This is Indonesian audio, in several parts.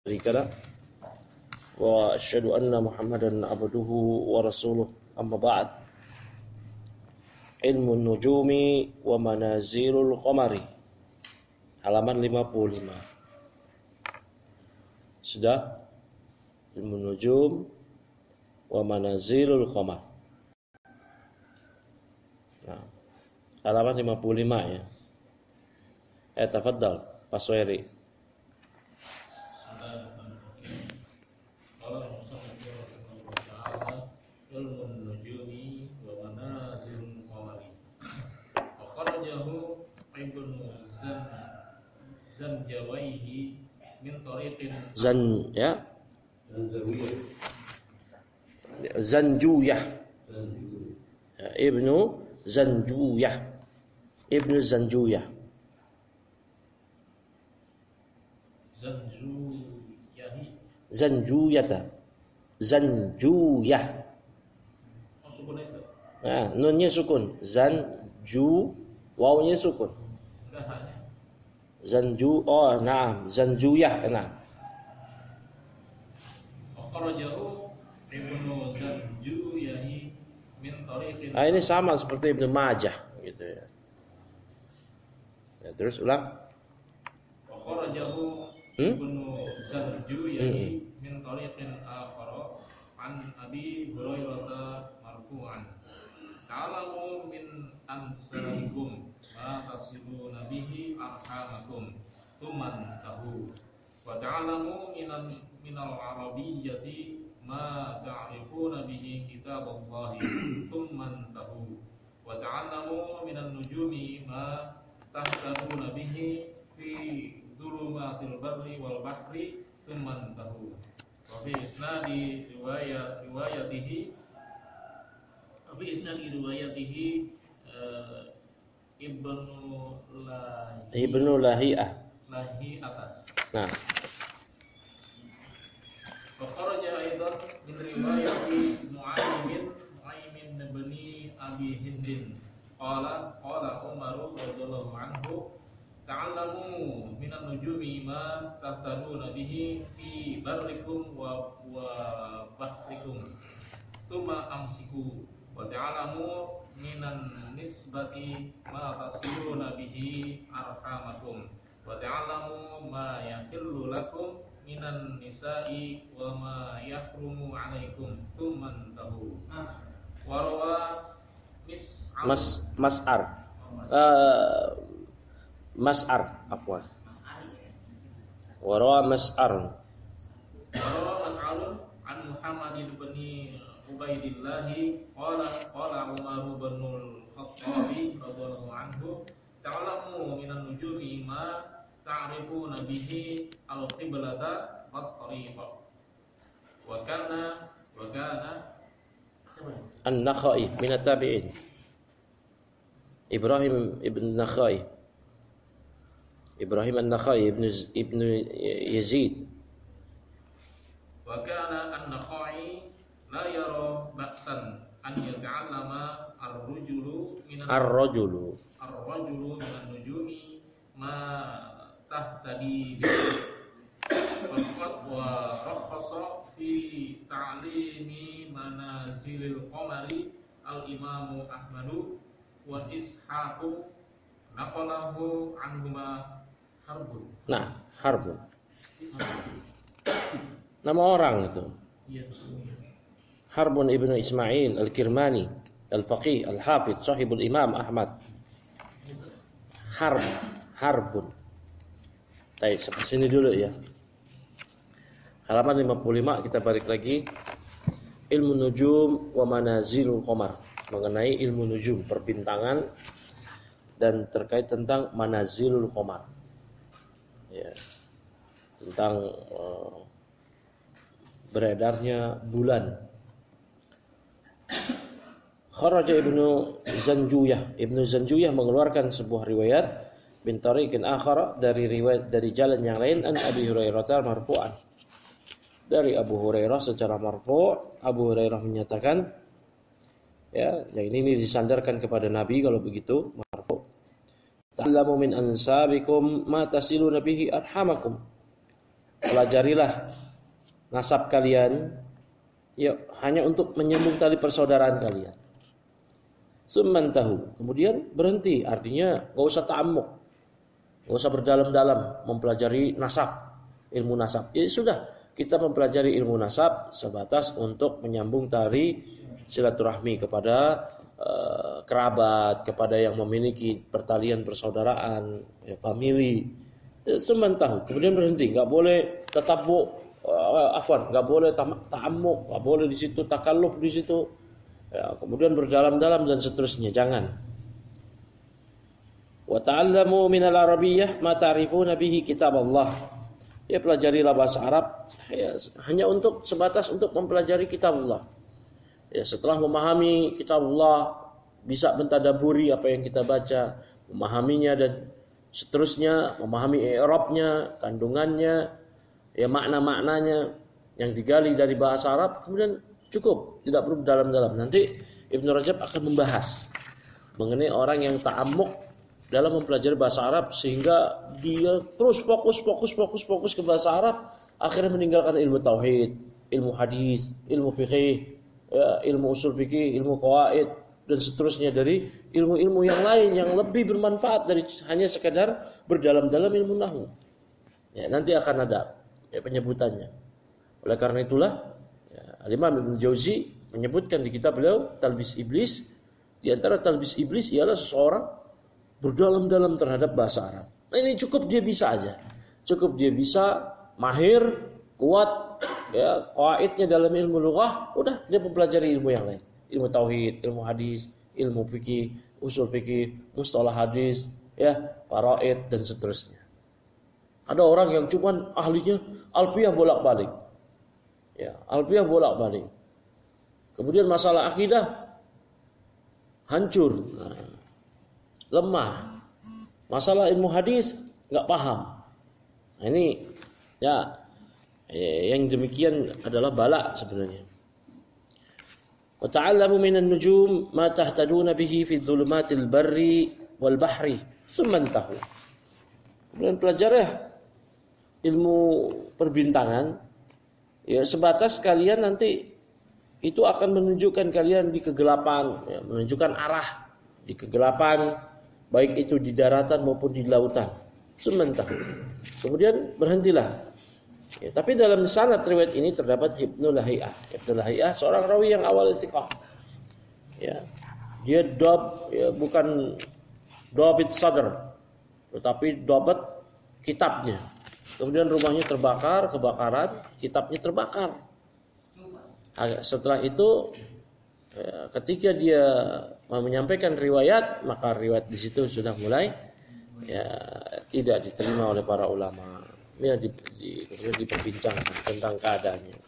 شريك له وأشهد أن محمدا عبده ورسوله أما بعد علم النجوم ومنازل القمر halaman 55 sudah ilmu nujum wa manazilul qamar. Nah, halaman 55 ya. Tafadhal Pak Suhairi. Zanjawaihi min tariqin Zanjuyah Ibnu Zanjuyah Zanjuyah. Nah, nunnya sukun. Wawnya sukun. Zanjuyah. Nah. Akhrajahu Ibnu Zanjuyahi min tariqin. Nah, ini sama seperti Ibnu Majah gitu ya. Ya, terus ulang. Akhrajahu Ibnu Zanjuyahi min tariqin akhara an Abi Hurairah marfu'an. Ta'lamu min ansabikum ma tasiluna bihi arhamakum thumma tahu wa ta'lamu minal arabiyyati ma ta'rifuna bihi kitaballahi thumma tahu wa ta'lamu minan nujumi ma tahtaduna bihi fi dhulumatil barri wal bahri thumma tahu wa fi isnadi riwayatihi Ibnu Lahiyah. Nah. Wa kharaja aidan min riwayati Nu'aymin bin Abi Hindin qala Umar radhiyallahu anhu ta'allamu minan nujumi ma tahtaduna bihi fi barrikum wa bahrikum thumma amsiku wa ta'lamu minan nisbati ma tasiluna bihi arhamakum wa ta'lamu ma yahillu lakum minan nisa'i wa ma yahrumu 'alaikum thumma tahu wa rawa Mas'arun an Muhammad bin Ubaidillah qala Umar bin Al-Khattab radhiyallahu anhu ta'lamu minan nujumi ma ta'rifuna bihi al-qiblata wat tariqa wa kana An-Nakhai min at-tabi'in Ibrahim An-Nakhai ibnu Yazid wa kana An-Nakhai la yara ba'san an yata'allama ar-rajulu minan nujumi ma tahtadi wa rakhasa fi ta'limi manazilil qamari al-imamu Ahmadu wa Ishaqu naqalahu anhuma Harbun. Nah, Harbun. Nama orang itu. Harbun ibnu Ismail al-Kirmani al-Faqih al-Hafidh sahibul Imam Ahmad. Harbun. Baik, sampai sini dulu ya. Halaman 55 kita balik lagi. Ilmu nujum wa manazilul qamar, mengenai ilmu nujum, perbintangan dan terkait tentang manazilul qamar. Ya. Tentang beredarnya bulan. Kharaja Ibnu Zanjuyah mengeluarkan sebuah riwayat bin tariqin akhara dari jalan yang lain an Abi Hurairah marfu'an. Dari Abu Hurairah secara marfu', Abu Hurairah menyatakan ya, yang ini disandarkan kepada Nabi kalau begitu marfu'. Ta'lamu min ansabikum ma tasiluna bihi arhamakum. pelajarilah nasab kalian, ya hanya untuk menyambung tali persaudaraan kalian. Summan tahu, kemudian berhenti, artinya nggak usah ta'ammuk, nggak usah berdalam-dalam mempelajari nasab, ilmu nasab. Ya sudah, kita mempelajari ilmu nasab sebatas untuk menyambung tali silaturahmi kepada kerabat, kepada yang memiliki pertalian persaudaraan, ya, famili. Summan tahu, kemudian berhenti, nggak boleh tatabbu, nggak boleh ta'ammuk, nggak boleh di situ takalluf di situ. Ya, kemudian berdalam-dalam dan seterusnya, jangan. Wa ta'allamu minal arabiyyah ma ta'rifuna bihi kitab Allah. Ya, pelajarilah bahasa Arab ya, hanya untuk sebatas untuk mempelajari kitab Allah. Ya, setelah memahami kitab Allah, bisa mentadaburi apa yang kita baca, memahaminya dan seterusnya, memahami i'rabnya, kandungannya, ya makna-maknanya yang digali dari bahasa Arab, kemudian cukup, tidak perlu dalam-dalam. Nanti Ibnu Rajab akan membahas mengenai orang yang ta'ammuk dalam mempelajari bahasa Arab sehingga dia terus fokus ke bahasa Arab, akhirnya meninggalkan ilmu tauhid, ilmu hadis, ilmu fikih, ya, ilmu usul fikih, ilmu qawaid dan seterusnya dari ilmu-ilmu yang lain yang lebih bermanfaat dari hanya sekedar berdalam-dalam ilmu nahwu. Ya, nanti akan ada ya penyebutannya. Oleh karena itulah Al-Imam Ibnu Jauzi menyebutkan di kitab beliau Talbis Iblis, di antara talbis iblis ialah seseorang berdalam-dalam terhadap bahasa Arab. Nah, ini cukup dia bisa aja. Cukup dia bisa mahir, kuat ya, qawaidnya dalam ilmu lughah, udah dia mempelajari ilmu yang lain. Ilmu tauhid, ilmu hadis, ilmu fikih, usul fikih, mustalah hadis, ya, faraid dan seterusnya. Ada orang yang cuman ahlinya alfiyah bolak-balik. Ya, alfiyah bolak-balik. Kemudian masalah akidah hancur, lemah. Masalah ilmu hadis enggak paham. Nah, ini ya yang demikian adalah bala sebenarnya. Wa ta'allamu minan nujum ma tahtaduna bihi fi dhulumatil barri wal bahri summa tahu. Kemudian pelajari ilmu perbintangan ya, sebatas kalian nanti itu akan menunjukkan kalian di kegelapan, ya, menunjukkan arah di kegelapan, baik itu di daratan maupun di lautan. Sementara kemudian berhentilah. Ya, tapi dalam sanad riwayat ini terdapat Ibnu Lahiyah. Ibnu Lahiyah seorang rawi yang awal istiqah. Ya, dia bukan dhabit sadr, tetapi dhabit kitabnya. Kemudian rumahnya terbakar, kebakaran, kitabnya terbakar. Setelah itu, ya, ketika dia menyampaikan riwayat, maka riwayat di situ sudah mulai ya tidak diterima oleh para ulama. Ya, kemudian diperbincangkan tentang keadaannya.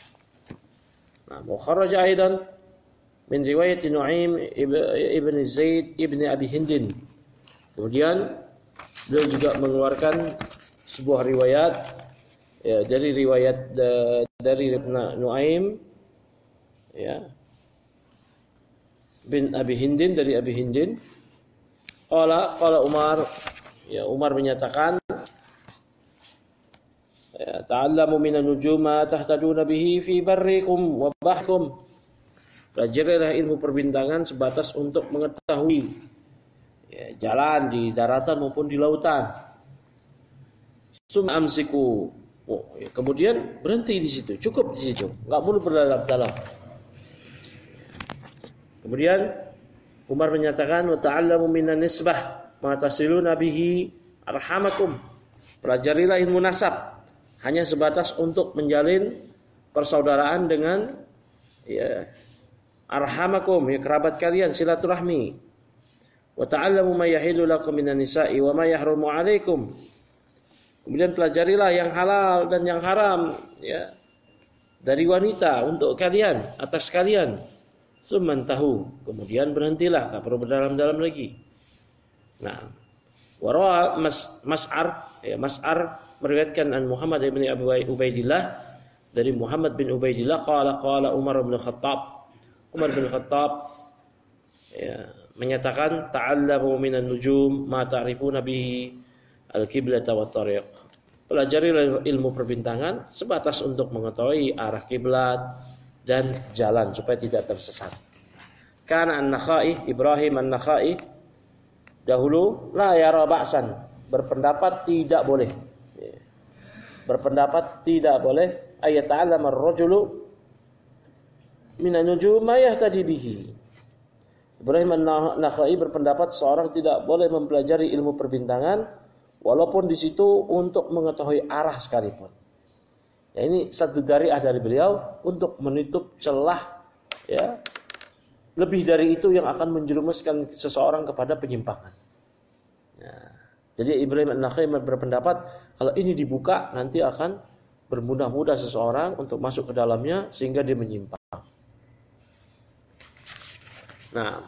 Nah, mukharraj aidan min riwayat Nu'aim ibn Zaid ibn Abi Hindin. Kemudian beliau juga mengeluarkan sebuah riwayat ya, dari riwayat dari Nu'aim ya bin Abi Hindin, dari Abi Hindin. Qala Umar, ya, Umar menyatakan ya, ta'allamu minan nujuma tahtaduna bihi fi barrikum wa bahrikum. Pelajarilah ilmu perbintangan sebatas untuk mengetahui ya, jalan di daratan maupun di lautan. Summa amsiku. Oh, ya, kemudian berhenti di situ, cukup di situ, enggak perlu berdalam-dalam. Kemudian Umar menyatakan wa ta'allamu minan nisbah ma tasiluna bihi arhamakum. Pelajarilah ilmu nasab hanya sebatas untuk menjalin persaudaraan dengan ya, arhamakum, ya, kerabat kalian, silaturahmi. Wa ta'allamu ma yahillu lakum minan nisa'i wa ma yahrumu 'alaikum. Kemudian pelajarilah yang halal dan yang haram ya, dari wanita untuk kalian, atas kalian. Summan tahu, kemudian berhentilah, tak perlu berdalam-dalam lagi. Nah, warawa Mas'ar, ya, Mas'ar meriwayatkan an Muhammad bin Abi Ubaidillah dari Muhammad bin Ubaidillah qala Umar bin Khattab. Umar bin Khattab ya, menyatakan ta'allamu minan nujum ma ta'rifuna bihi al-qiblata wat tariq. pelajari ilmu perbintangan sebatas untuk mengetahui arah kiblat dan jalan supaya tidak tersesat. Karena An-Nakhai, Ibrahim An-Nakhai dahulu la yara ba'san, berpendapat tidak boleh. Berpendapat tidak boleh ayat ta'allama ar-rajulu minan nujum ma yahtadi bihi. Ibrahim An-Nakhai berpendapat seorang tidak boleh mempelajari ilmu perbintangan walaupun di situ untuk mengetahui arah sekalipun. Ya, ini satu dariah dari beliau untuk menutup celah, ya, lebih dari itu yang akan menjerumuskan seseorang kepada penyimpangan. Ya, jadi Ibrahim An-Nakhai berpendapat kalau ini dibuka nanti akan bermudah-mudah seseorang untuk masuk ke dalamnya sehingga dia menyimpang. Nah,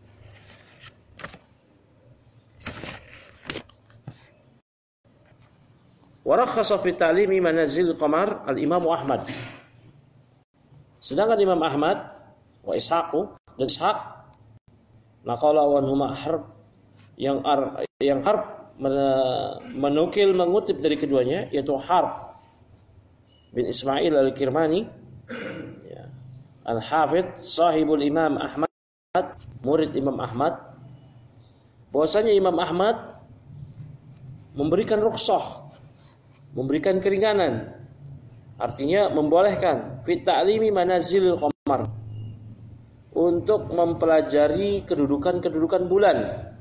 warakhasa fi ta'limi manazil qamar al-Imam Ahmad. Sedangkan Imam Ahmad wa Ishaqu dan Ishaq naqala wa huma Harb yang Harb menukil mengutip dari keduanya yaitu Harb bin Ismail al-Kirmani, ya, al-Hafidh sahibul Imam Ahmad, murid Imam Ahmad, bahwasanya Imam Ahmad memberikan rukhsah, memberikan keringanan, artinya membolehkan fit ta'limi manazilil qamar, untuk mempelajari kedudukan bulan.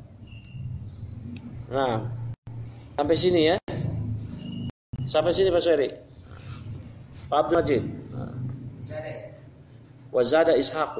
Nah, sampai sini ya. Sampai sini Pak Syari. Pak Abdul Majid. Wa zada Ishaqu.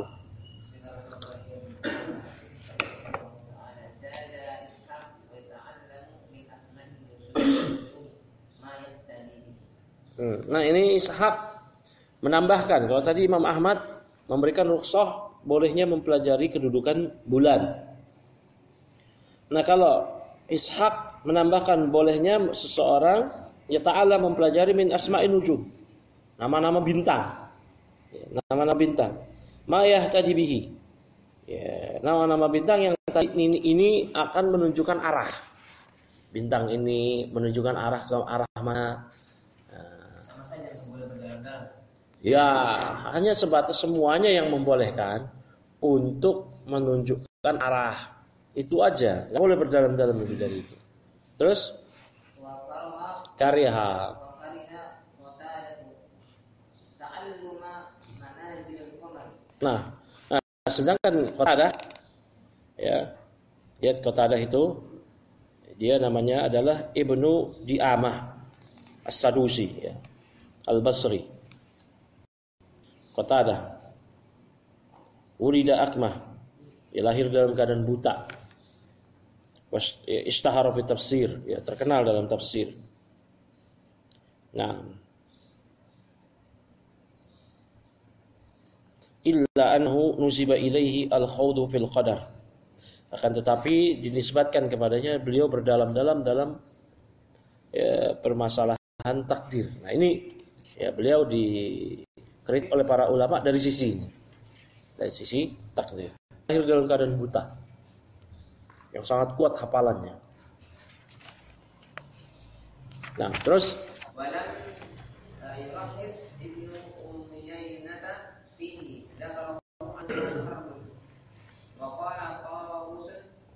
Nah, ini Ishaq menambahkan kalau tadi Imam Ahmad memberikan rukhsah bolehnya mempelajari kedudukan bulan. Nah, kalau Ishaq menambahkan bolehnya seseorang ya ta'ala mempelajari min asma'in nujum, nama-nama bintang. Ya, nama-nama bintang. Ma yahtadi bihi. Ya, nama-nama bintang yang ini akan menunjukkan arah. Bintang ini menunjukkan arah ke arah mana? Sama saja yang boleh berdalam-dalam. Ya, hanya sebatas semuanya yang membolehkan untuk menunjukkan arah. Itu aja, nggak boleh berdalam-dalam lebih dari itu. Terus kariha. Nah, sedangkan Qatadah, ya, lihat Qatadah itu dia namanya adalah Ibnu Di'amah As-Sadusi, ya, Al-Basri. Qatadah Wulida akmah, ya, lahir dalam keadaan buta. Ishtahara fi tafsir, ya, terkenal dalam tafsir. Nah, illa anhu nusiba ilaihi al-khawdu fil qadar. Akan tetapi dinisbatkan kepadanya beliau berdalam-dalam dalam, ya, permasalahan takdir. Nah, ini, ya, beliau dikritik oleh para ulama dari sisi ini. Dari sisi takdir. Lahir dalam keadaan buta yang sangat kuat hafalannya. Nah, terus walam yurahis Ibnu Umayyanata fihi dzakarahu an Harbun wa qala Tawus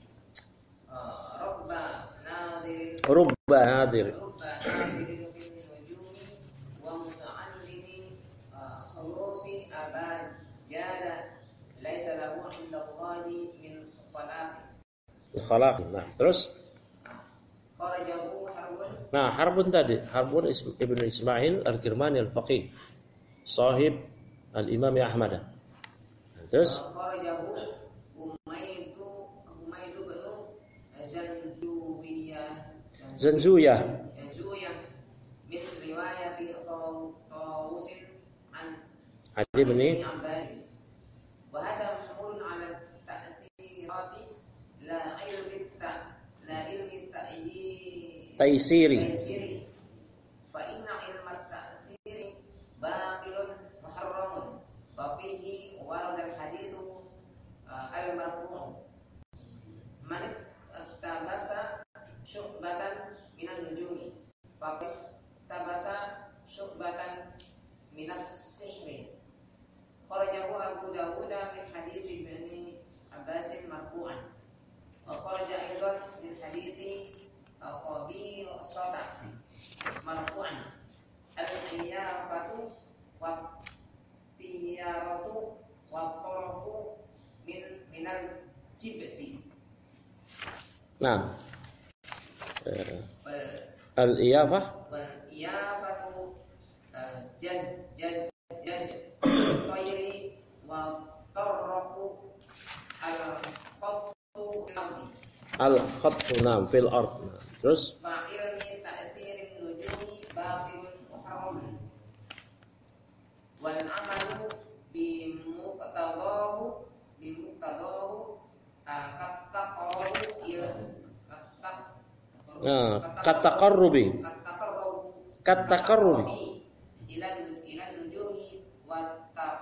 rubba nadir fil nujumi wa muta'allimi hurufi abad jada laisa lahu 'inda Allahi min khalaq. Nah, terus kharajahu Harbun. Nah, Harbun tadi, Harbun Ibnu Ismail Al-Kirmani Al-Faqih, sahib Al-Imam Ahmad. Nah, terus kharajahu Humaydu bin Zanjuyah min riwayati Tawusin an Ali bin Abbas wa hadha mahmulun 'ala ta'thirati la ilmi Taisiri. fa inna ilma ta'siri baqilun muharramun wa fihi warada al-hadithu al-marfu' man tabasa syu'batan minan nujumi faqih minas sihri. Kharajahu Abu Dawud min hadits Ibnu Abbas marfu'an. Wa kharaja aidan min hadits Qabisah marfu'an. Al-iyafatu wa tiyaratu wa taraku minal jibti. Nah, al-iyafah Wal-iyafatu jaz tayri wa taraku al-khattu al-ardi. al-khattu nam fil ard. Terus Fa'ilni ta'thirin nujumi batilun muharram. Wal amalu bimuqtadahu kattaqarrubu kattaqarrubi ila nujumi wa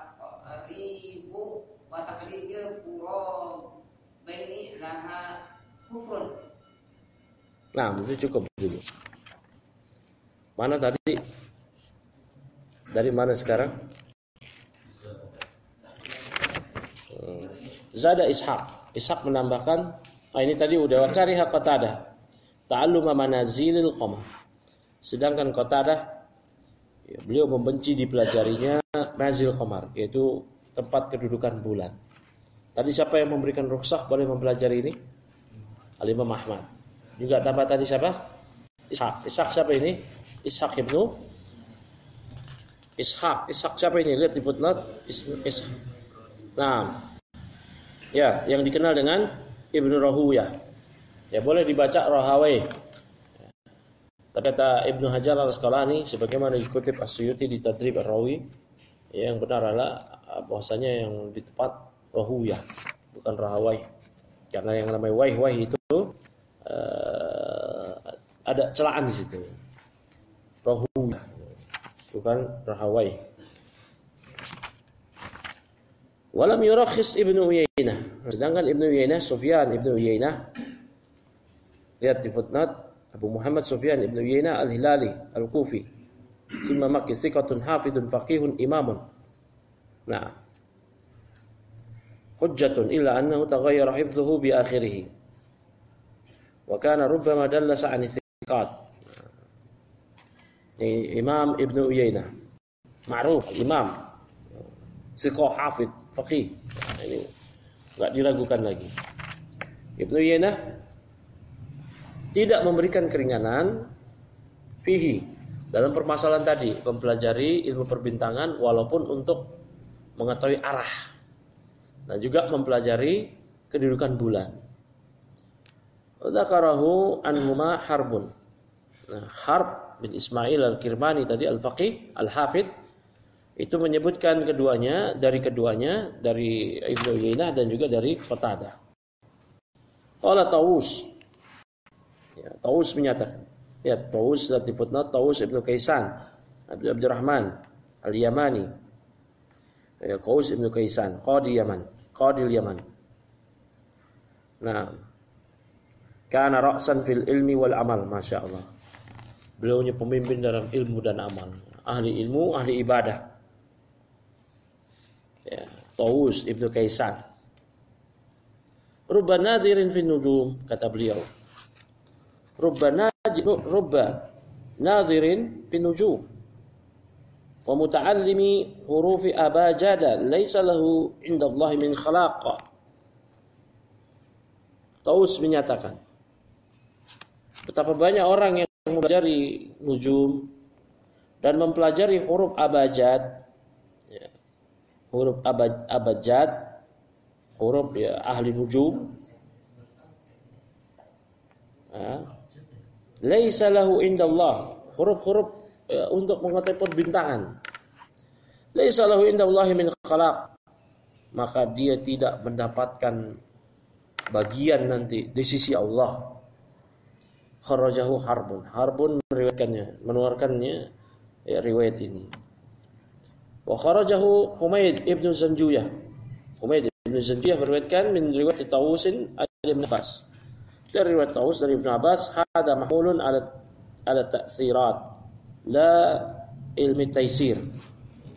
taqribil qurabaini laha kufrun. nah, itu cukup dulu. Mana tadi? Dari mana sekarang? Zada Ishaq. Ishaq menambahkan, ini tadi udah wakariha Qatadah. Ta'alluma manazilil qamar. Sedangkan Qatadah, ya, beliau membenci dipelajarinya nazil qamar, yaitu tempat kedudukan bulan. Tadi siapa yang memberikan rukhsah boleh mempelajari ini? Al-Imam Ahmad. Juga tambah tadi siapa? Ishaq. Ishaq siapa ini? Ishaq ibnu Ishaq. Ishaq siapa ini? Lihat di footnote. Ishaq. Nah, ya, yang dikenal dengan Ibnu Rahuyah. Ya, boleh dibaca Rahawai. Tapi kata Ibnu Hajar al-Asqalani, sebagaimana dikutip As-Suyuti di Tadrib Ar-Rawi, ya, yang benar adalah bahwasanya yang lebih tepat Rahuyah, bukan Rahawai. Karena yang namanya waih itu ada celaan di situ. Rahuyah, bukan Rahawai. Walam yurakhis Ibnu Uyainah. Sedangkan Ibnu Uyainah, Sufyan Ibnu Uyainah, lihat di footnote, Abu Muhammad Sufyan Ibnu Uyainah Al-Hilali Al-Kufi, thumma Makki thiqatun hafidun faqihun imamun. Nah, hujjatun illa annahu taghayyara hifdhuhu bi akhirih. Wa kana rubbama dallasa 'an thiqat. Ini Imam Ibnu Uyainah, ma'ruf imam, thiqah hafid faqih. Nah, ini enggak diragukan lagi. Ibnu Uyainah tidak memberikan keringanan fihi dalam permasalahan tadi, mempelajari ilmu perbintangan walaupun untuk mengetahui arah dan juga mempelajari kedudukan bulan. Dzakarahu anhuma Harbun. Nah, Harb bin Ismail Al-Kirmani tadi Al-Faqih Al-Hafid itu menyebutkan keduanya dari Ibnu Uyainah dan juga dari Qatadah. Qala Tawus. Ya, Tawus menyatakan. Ya, Tawus di footnote Tawus Ibnu Kaisan Abdurrahman Al-Yamani. Ya, Tawus Ibnu Kaisan, Qadil Yaman. Nah, kana ra'san fil ilmi wal amal, masyaallah. Beliaunya pemimpin dalam ilmu dan amal. Ahli ilmu, ahli ibadah. Ya, Tawus Ibnu Kaisan. Rubba nadhirin fin nujum, kata beliau. Rubba nadhirin fin nujum. Wa muta'allimi hurufi abajada laisa lahu indallahi min khalaqa. Taus menyatakan, betapa banyak orang yang mempelajari nujum dan mempelajari huruf abajad, ya, huruf abajad, huruf ya, ahli nujum. Ya. Laisa lahu indallah, huruf-huruf ya, untuk mengetahui perbintangan. Laisa lahu indallahi min khalaq, maka dia tidak mendapatkan bagian nanti di sisi Allah. Kharajahu Harbun mengeluarkannya ya, riwayat ini. Wa kharajahu Humaid ibnu Zanjuyah. Humaid ibnu Zanjuyah meriwayatkan min riwayat Tawusin Ibn Abbas. Dari riwayat Tawus dari Ibn Abbas, hada mahmulun ala ta'sirat la ilmi taysir.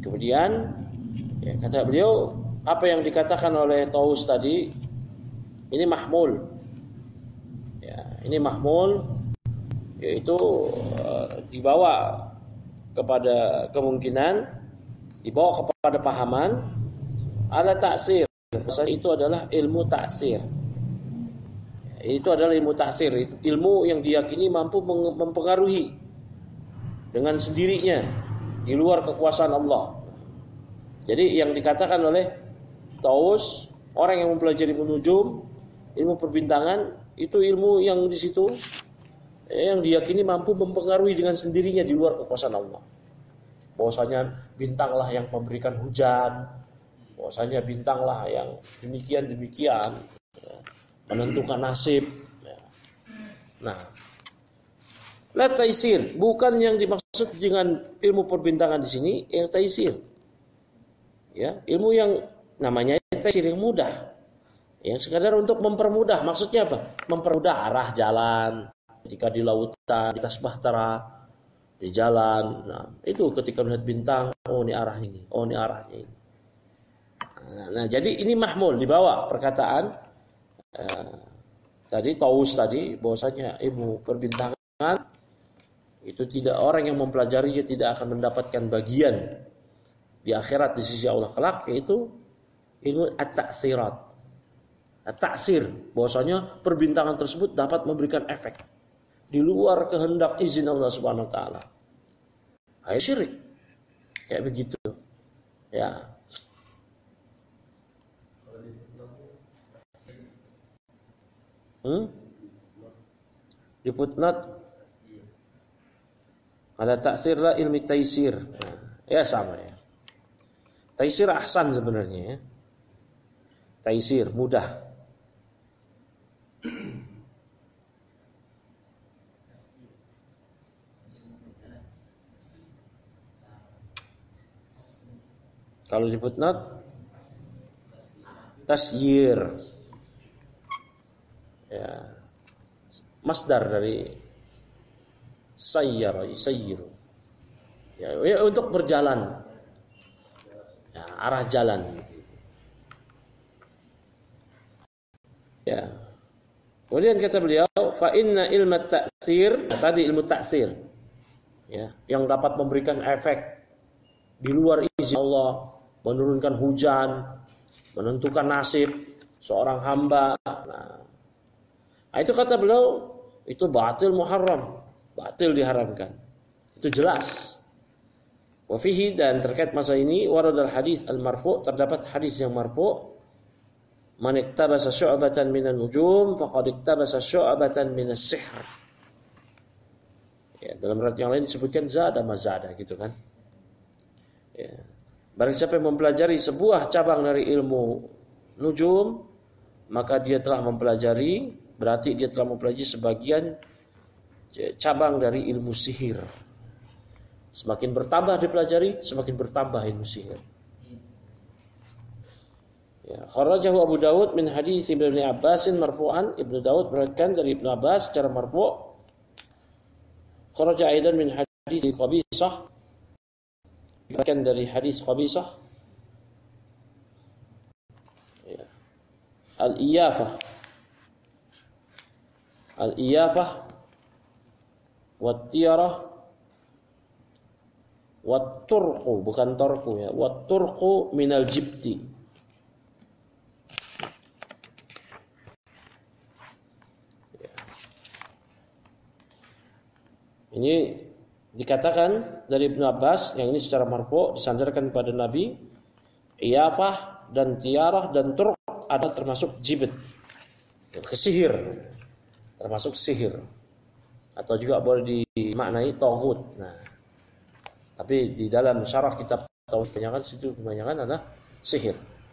Kemudian kata beliau, apa yang dikatakan oleh Taus tadi ini mahmul. Ini mahmul, yaitu dibawa kepada kemungkinan, dibawa kepada pahaman ala taksir. Maksudnya itu adalah ilmu taksir. Itu adalah ilmu taksir, ilmu yang diyakini mampu mempengaruhi dengan sendirinya di luar kekuasaan Allah. Jadi yang dikatakan oleh Taus, orang yang mempelajari nujum, ilmu perbintangan, itu ilmu yang di situ yang diyakini mampu mempengaruhi dengan sendirinya di luar kekuasaan Allah. Bahwasanya bintanglah yang memberikan hujan, bahwasanya bintanglah yang demikian menentukan nasib. Nah, la taisir, bukan yang dimaksud dengan ilmu perbintangan di sini yang taisir. Ilmu yang namanya taisir yang mudah. Yang sekadar untuk mempermudah, maksudnya apa? Mempermudah arah jalan ketika di lautan, di atas bahtera, di jalan. Nah, itu ketika melihat bintang, oh ini arah ini, oh ini arahnya ini. Nah, jadi ini mahmul, dibawa perkataan tadi Taus tadi, bahwasanya ilmu perbintangan itu tidak, orang yang mempelajarinya tidak akan mendapatkan bagian di akhirat di sisi Allah kelak, yaitu ilmu at-taksirat. At-taksir, bahwasanya perbintangan tersebut dapat memberikan efek di luar kehendak izin Allah Subhanahu wa taala. Hai syirik. Kayak begitu. Ya. Di footnote ada taksir lah ilmi taisir. Ya sama ya. Taisir ahsan sebenarnya ya. Taisir mudah. Kalau di footnote tasyir. Ya. Masdar dari sayyara, sayyiru. Ya, untuk berjalan. Ya, arah jalan. Ya. Kemudian kata beliau, fa inna ilmu taksir, tadi ilmu taksir. Ya, yang dapat memberikan efek di luar izin Allah, menurunkan hujan, menentukan nasib seorang hamba. Nah, itu kata beliau, itu batil muharram, batil diharamkan. Itu jelas. Wa fihi, dan terkait masalah ini waradal hadis al-marfu', terdapat hadis yang marfu', man iktabasa syu'batan minan nujum faqad iktabasa syu'batan minas sihr. Ya, dalam riwayat yang lain disebutkan zada mazada gitu kan. Ya. Barang siapa yang mempelajari sebuah cabang dari ilmu nujum, maka dia telah mempelajari, berarti dia telah mempelajari sebagian cabang dari ilmu sihir. Semakin bertambah dipelajari, semakin bertambah ilmu sihir. Ya, kharajahu Abu Dawud min hadis Ibnu Abbasin marfu'an. Ibnu Dawud meriwayatkan dari Ibnu Abbas secara marfu'. Kharaja aidan min hadis Qabisah. Diriwayatkan dari hadis Qabisah. Ya. Al-iyafah wat-tiyarah wat-turqu, bukan torqu ya, wat-turqu minal jibti. Ini dikatakan dari Ibnu Abbas, yang ini secara marfu' disandarkan pada Nabi, iyafah dan tiarah dan turq ada termasuk jibit, kesihir, termasuk sihir, atau juga boleh dimaknai taghut. Nah, tapi di dalam syarah kitab tauhid kebanyakan adalah sihir.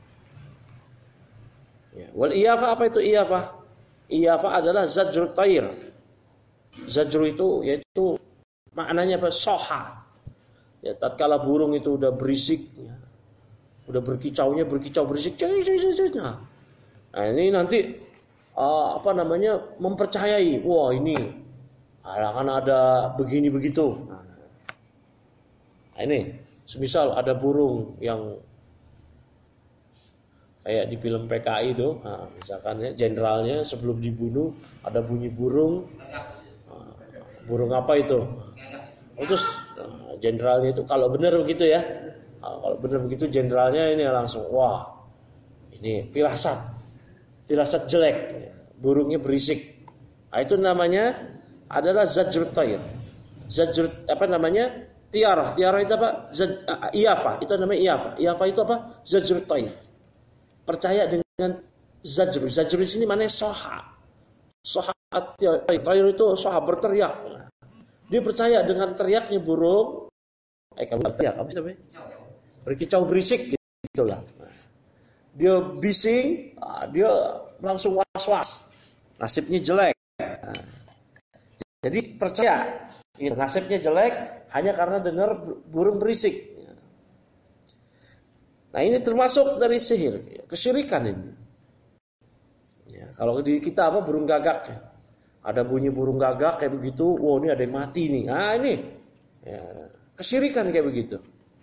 Ya. Wal iyafah, apa itu iyafah? Iyafah adalah zajrut tayr. Zajru itu yaitu maknanya apa? Soha. Ya, tatkala burung itu udah berisik, ya, udah berkicau berisik. Nah, ini nanti mempercayai, wah ini akan ada begini begitu. Nah, ini, semisal ada burung yang kayak di film PKI itu, nah, misalkan ya, jenderalnya sebelum dibunuh ada bunyi burung, burung apa itu? Terus jenderalnya itu kalau benar begitu ya, kalau benar begitu jenderalnya ini langsung, wah, ini firasat jelek, burungnya berisik. Nah, itu namanya adalah zajrut tayr. Zajrut apa namanya? Tiara itu apa? Iyafa, itu namanya iyafa. Iyafa itu apa? Zajrut tayr. Percaya dengan zajr. Zajr di sini mana soha. Soha tayr itu soha berteriak. Dia percaya dengan teriaknya burung. Kamu berteriak, apa sih namanya? Berkicau berisik gitulah. Dia bising, dia langsung was-was. Nasibnya jelek. Jadi percaya nasibnya jelek hanya karena dengar burung berisik. Nah, ini termasuk dari sihir, kesyirikan ini. Ya, kalau di kita apa burung gagak, ada bunyi burung gagak kayak begitu, wow ini ada yang mati nih. Ah ini ya, kesyirikan kayak begitu.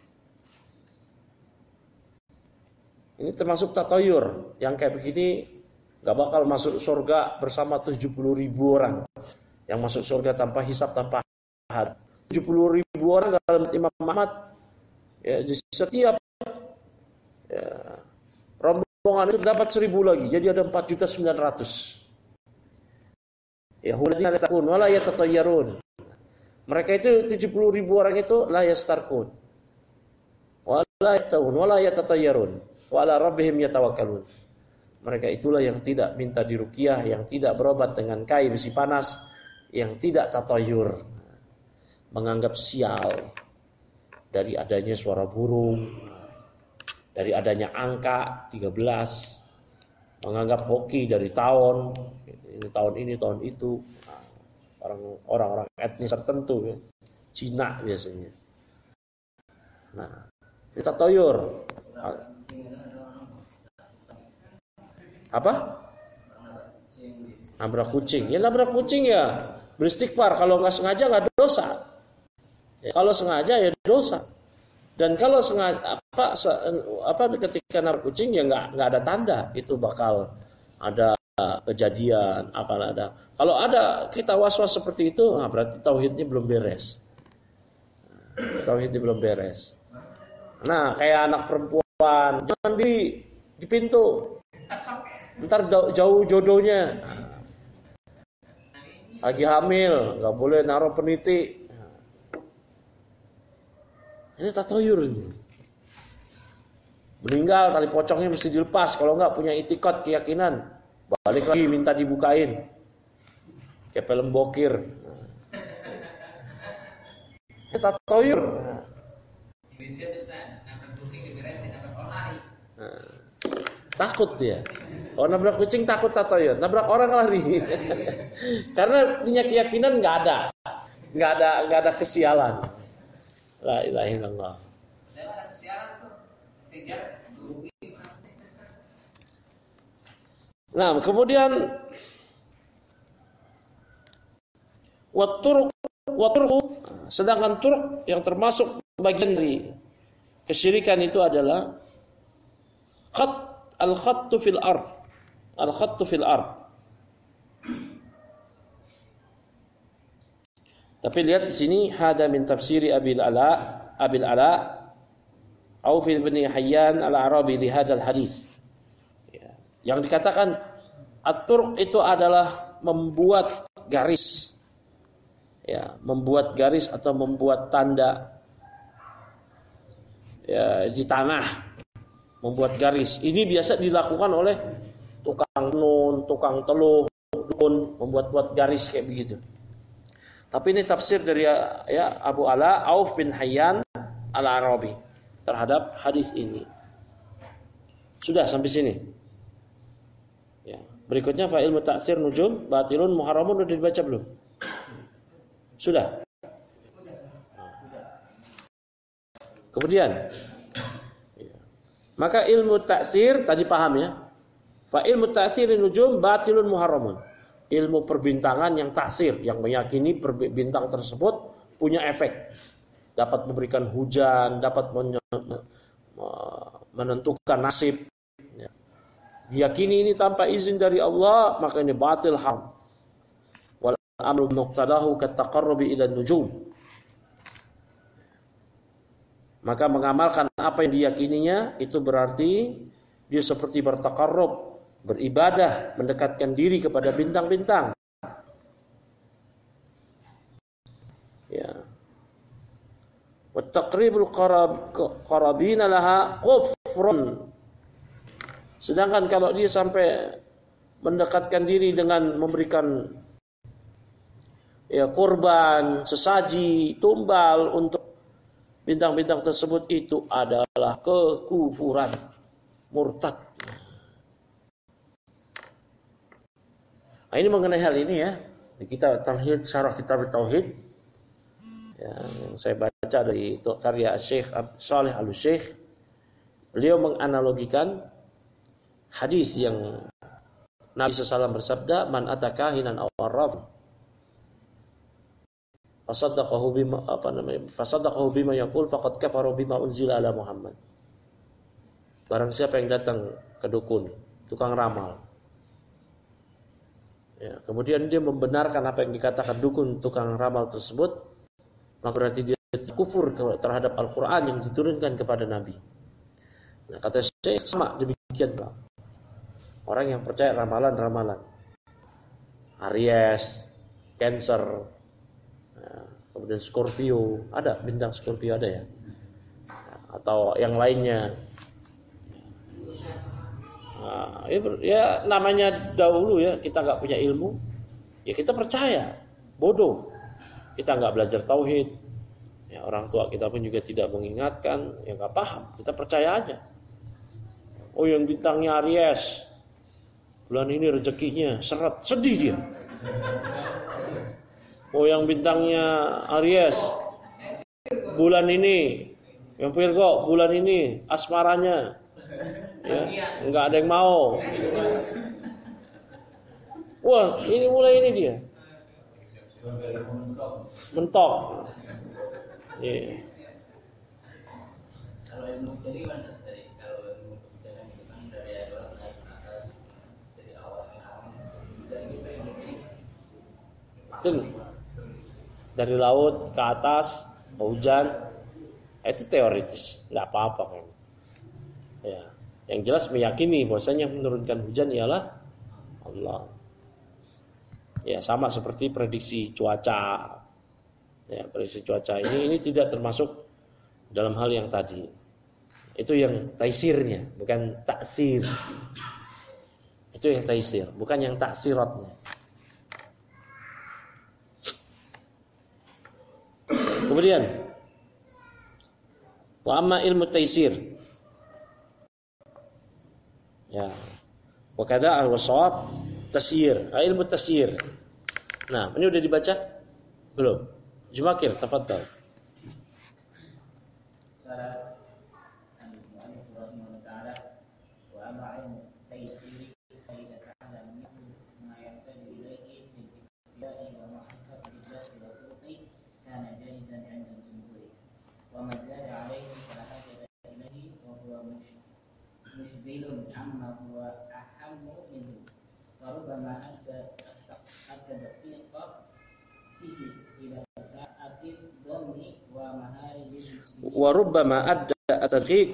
Ini termasuk tatayur yang kayak begini nggak bakal masuk surga bersama 70.000 orang yang masuk surga tanpa hisab tanpa had. 70.000 orang dalam Imam Ahmad ya, di setiap ya, rombongan itu dapat 1.000 lagi, jadi ada 4.900.000. Ya huladina yatakun wala yatatayyarun. Mereka itu 70.000 orang itu la yastarkun wala yatawun wala yatatayyarun wala rabbihim yatawakkalun. Mereka itulah yang tidak minta diruqyah, yang tidak berobat dengan kai besi panas, yang tidak tatayur, menganggap sial dari adanya suara burung, dari adanya angka 13, menganggap hoki dari tahun ini tahun itu, orang-orang etnis tertentu ya, Cina biasanya. Nah, ini tatayur. Apa? Nabrak kucing. Ya nabrak kucing ya beristighfar. Kalau nggak sengaja nggak dosa. Ya, kalau sengaja ya dosa. Dan kalau sengaja ketika nabrak kucing ya nggak ada tanda itu bakal ada kejadian akan ada. Kalau ada kita was-was seperti itu, nah berarti tauhidnya belum beres. Tauhidnya belum beres. Nah kayak anak perempuan jangan di pintu. Ntar jauh jodohnya. Lagi hamil, nggak boleh naruh peniti. Ini tatayur. Meninggal tali pocongnya mesti dilepas. Kalau nggak punya itikad keyakinan, balik lagi minta dibukain. Kayak film bokir. Ini tatayur. Takut dia. Oh nabrak kucing takut tatayur, nabrak orang lari. Karena punya keyakinan nggak ada kesialan. La ilaha illallah. Nah kemudian waturuk, sedangkan turuk yang termasuk bagian dari kesyirikan itu adalah al-khattu fil ard. Al-khattu fil ard. Tapi lihat di sini hada min tafsiri Abil Ala Auf bin Hayyan al-Arabi li hadzal hadis. Ya. Yang dikatakan at-turq itu adalah membuat garis. Ya, membuat garis atau membuat tanda ya, di tanah. Membuat garis. Ini biasa dilakukan oleh tukang nun, tukang teluh, dukun, membuat garis kayak begitu. Tapi ini tafsir dari ya Abu Ala Auf bin Hayyan al-Arabi terhadap hadis ini. Sudah sampai sini. Ya. Berikutnya fa'il muta'sir nujum batilun muharramun sudah dibaca belum? Sudah. Kemudian maka ilmu taksir tadi paham ya. Fa ilmu taksir nujum batilun muharramun. Ilmu perbintangan yang taksir, yang meyakini bintang tersebut punya efek dapat memberikan hujan, dapat menentukan nasib. Diyakini ini tanpa izin dari Allah, maka ini batil, haram. Wal amru muqtadahu kataqarrubi ila nujum. Maka mengamalkan apa yang diyakininya itu berarti dia seperti bertaqarrub, beribadah, mendekatkan diri kepada bintang-bintang. Ya. Wa taqribul qarabina laha kufrun. Sedangkan kalau dia sampai mendekatkan diri dengan memberikan kurban, sesaji, tumbal untuk bintang-bintang tersebut, itu adalah kekufuran, murtad. Nah, ini mengenai hal ini ya. Kita tauhid, syarah kitab tauhid yang saya baca dari karya Syekh Shalih Al-Syekh. Beliau menganalogikan hadis yang Nabi SAW bersabda, man ataka hinan aw arraf fasaddaqahu bima yaqul faqad kafara bima unzila ala Muhammad. Barang siapa yang datang ke dukun, tukang ramal, ya, kemudian dia membenarkan apa yang dikatakan dukun, tukang ramal tersebut, maka berarti dia kufur terhadap Al-Quran yang diturunkan kepada Nabi. Nah, kata Syekh sama demikian Pak. Orang yang percaya ramalan-ramalan, Aries, Cancer, kemudian Scorpio, ada bintang Scorpio ada ya, atau yang lainnya. Nah, ya namanya dahulu ya, kita nggak punya ilmu, ya kita percaya, bodoh, kita nggak belajar tauhid, ya orang tua kita pun juga tidak mengingatkan, ya nggak paham, kita percaya aja. Oh yang bintangnya Aries, bulan ini rezekinya seret, sedih dia. Oh yang bintangnya Aries, bulan ini, yang Virgo bulan ini asmaranya, ya nggak ada yang mau. Wah ini mulai ini dia, mentok. Yeah. Kalau ilmu jadi kan dari kalau ilmu kebijakan itu kan dari awal naik ke atas, dari awal ke atas, dari itu dari laut ke atas, hujan, itu teoritis, nggak apa-apa kan. Ya, yang jelas meyakini bahwasanya yang menurunkan hujan ialah Allah. Ya sama seperti prediksi cuaca. Ya, prediksi cuaca ini tidak termasuk dalam hal yang tadi. Itu yang taisirnya, bukan taksir. Itu yang taisir, bukan yang taksiratnya. Kemudian wa amma ilmu taisir. Ya. Wa kadza al-wasab tasyir, ilmu tasyir. Nah, ini udah dibaca? Belum? Jumakir, tafadhal. مشبل عما هو أهم منه وربما أدى التدقيق فيه إلى ساعة الضم ومهارج المسلمين وربما أدى التدقيق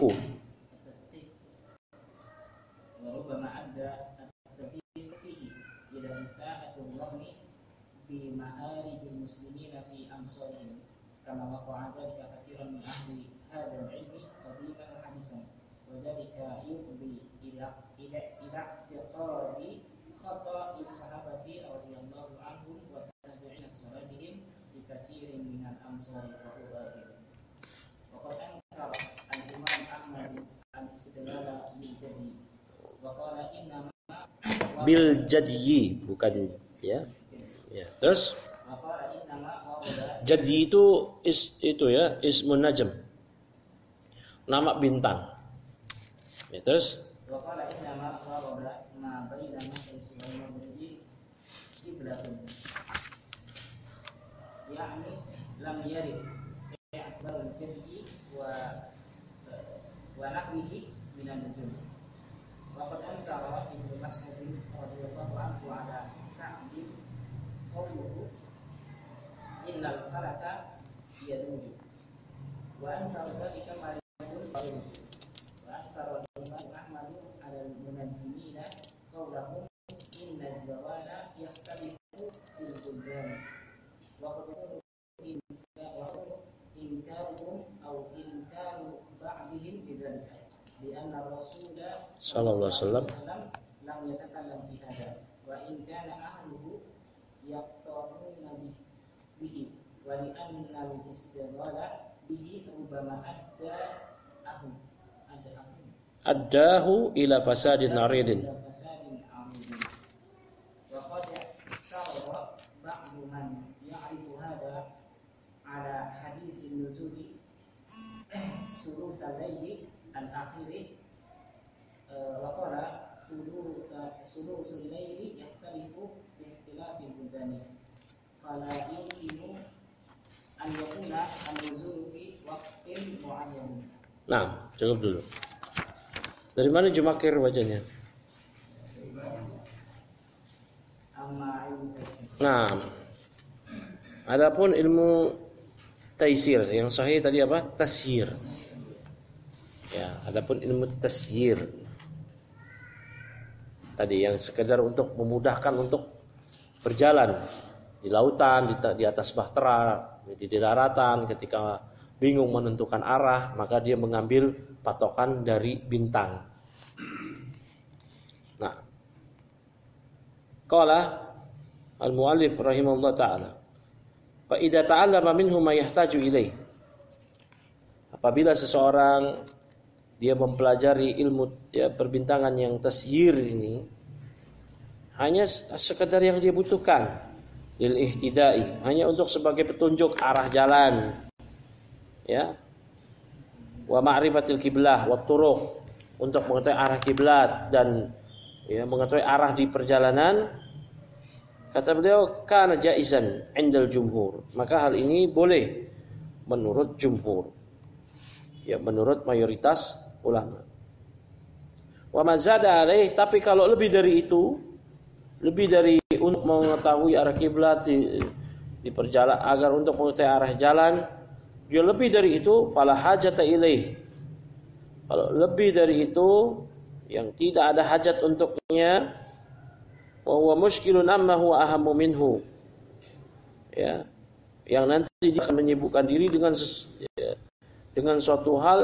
فيه إلى ساعة الضم بمهارج المسلمين في أمصارهم كما وقع ذلك كثيرا من أهل هذا العلم قديما وحديثا وذلك يفضي إلى اعتقاد خطأ الصحابة رضي الله عنهم والتابعين بصحابهم بكثير من الأمصار وهو باطل. وقد أنكر الإمام أحمد الاستدلال بالجدي وقال إنما بالجدي bukan ya. Ya, terus jadi itu ya ismun najm, nama bintang. Ya, terus waqala inna ma qaraba ma baina masyriqi wal maghribi qiblatun yani lam yarid akbarul jaddi wa nahwihi minan nujum. Wa qad ankara Ibnu Mas'ud radhiyallahu anhu ala Ka'bi qawluhu innal falaka yadudu wa ankara dzalika Malikun qawluhu wa ankara Imam Ahmad ala al-munajjimina qawluhum inna az-zawala yahtalifu fil buldan wa qad inkaruhum aw inkaru ba'dihim bidzalika li'anna Rasulullah sallallahu alaihi wasallam lam yatakallam fi hadha wa in kana ahluhu yaqtaruna bihi wa li'anna al-istighala bihi rubbama addahu ila fasadin aridin. Wa qad sara ba'du man ya'rifu hadha ala haditsin nuzuli sulusa layli al-akhiri wa qala sulusul layli yahtalifu bi ikhtilafil buldani fala yumkinu an yakuna an-nuzulu fi waqtin mu'ayyan. Nah, cukup dulu. Dari mana Jumakir bacanya? Nah, adapun ilmu taisir yang sahih tadi apa? Tasyir. Ya, adapun ilmu tasyir tadi yang sekedar untuk memudahkan untuk berjalan di lautan, di atas bahtera, di daratan, ketika bingung menentukan arah, maka dia mengambil patokan dari bintang. Nah, qala al-muallif rahimahullah ta'ala, fa idza ta'allama minhu ma yahtaju ilaih. Apabila seseorang dia mempelajari ilmu perbintangan yang tasyir ini, hanya sekedar yang dia butuhkan, lil ihtidai, hanya untuk sebagai petunjuk arah jalan, ya, wa ma'rifatil qiblah wa turuq, untuk mengetahui arah kiblat dan ya, mengetahui arah di perjalanan. Kata beliau, kana jaizan indal jumhur, maka hal ini boleh menurut jumhur, ya, menurut mayoritas ulama. Wa mazada alaih, tapi kalau lebih dari itu, lebih dari untuk mengetahui arah kiblat di perjalanan, agar untuk mengetahui arah jalan, dia lebih dari itu, fala hajata ilaih. Kalau lebih dari itu yang tidak ada hajat untuknya, wa huwa mushkilun amma huwa ahammu minhu, ya, yang nanti dia akan menyibukkan diri dengan suatu hal,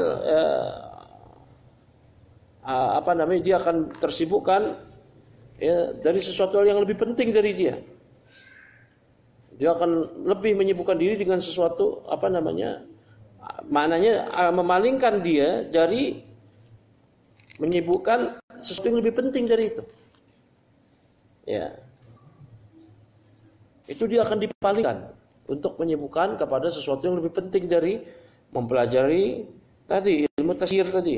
dia akan tersibukkan, ya, dari sesuatu hal yang lebih penting dari dia. Dia akan lebih menyibukkan diri dengan sesuatu, maknanya memalingkan dia dari menyibukkan sesuatu yang lebih penting dari itu. Ya. Itu dia akan dipalingkan untuk menyibukkan kepada sesuatu yang lebih penting dari mempelajari tadi ilmu tasyir tadi.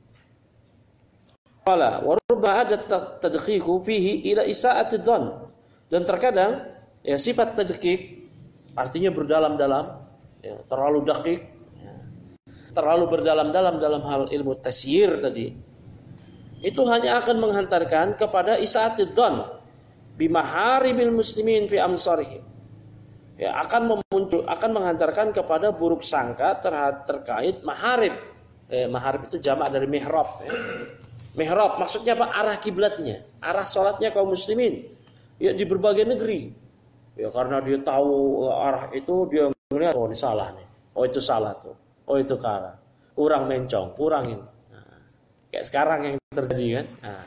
Qala wa rubba ada tadqiqu fihi ila isa'ati dzan. Dan terkadang ya sifat tadqiq artinya berdalam-dalam, ya, terlalu dakik, ya, terlalu berdalam-dalam dalam hal ilmu tasyir tadi, itu hanya akan menghantarkan kepada isa'ati dzan bimaharibil muslimin fi amsarihim. Ya, akan menghantarkan kepada buruk sangka terkait maharib. Maharib itu jamak dari mihrab. Ya. Mihrab maksudnya apa? Arah kiblatnya, arah salatnya kaum muslimin. Ya, di berbagai negeri. Ya, karena dia tahu arah itu, dia melihat, oh ini salah nih. Oh itu salah tuh. Oh itu ke arah. Kurang mencong, kurang ini. Nah, kayak sekarang yang terjadi kan. Nah.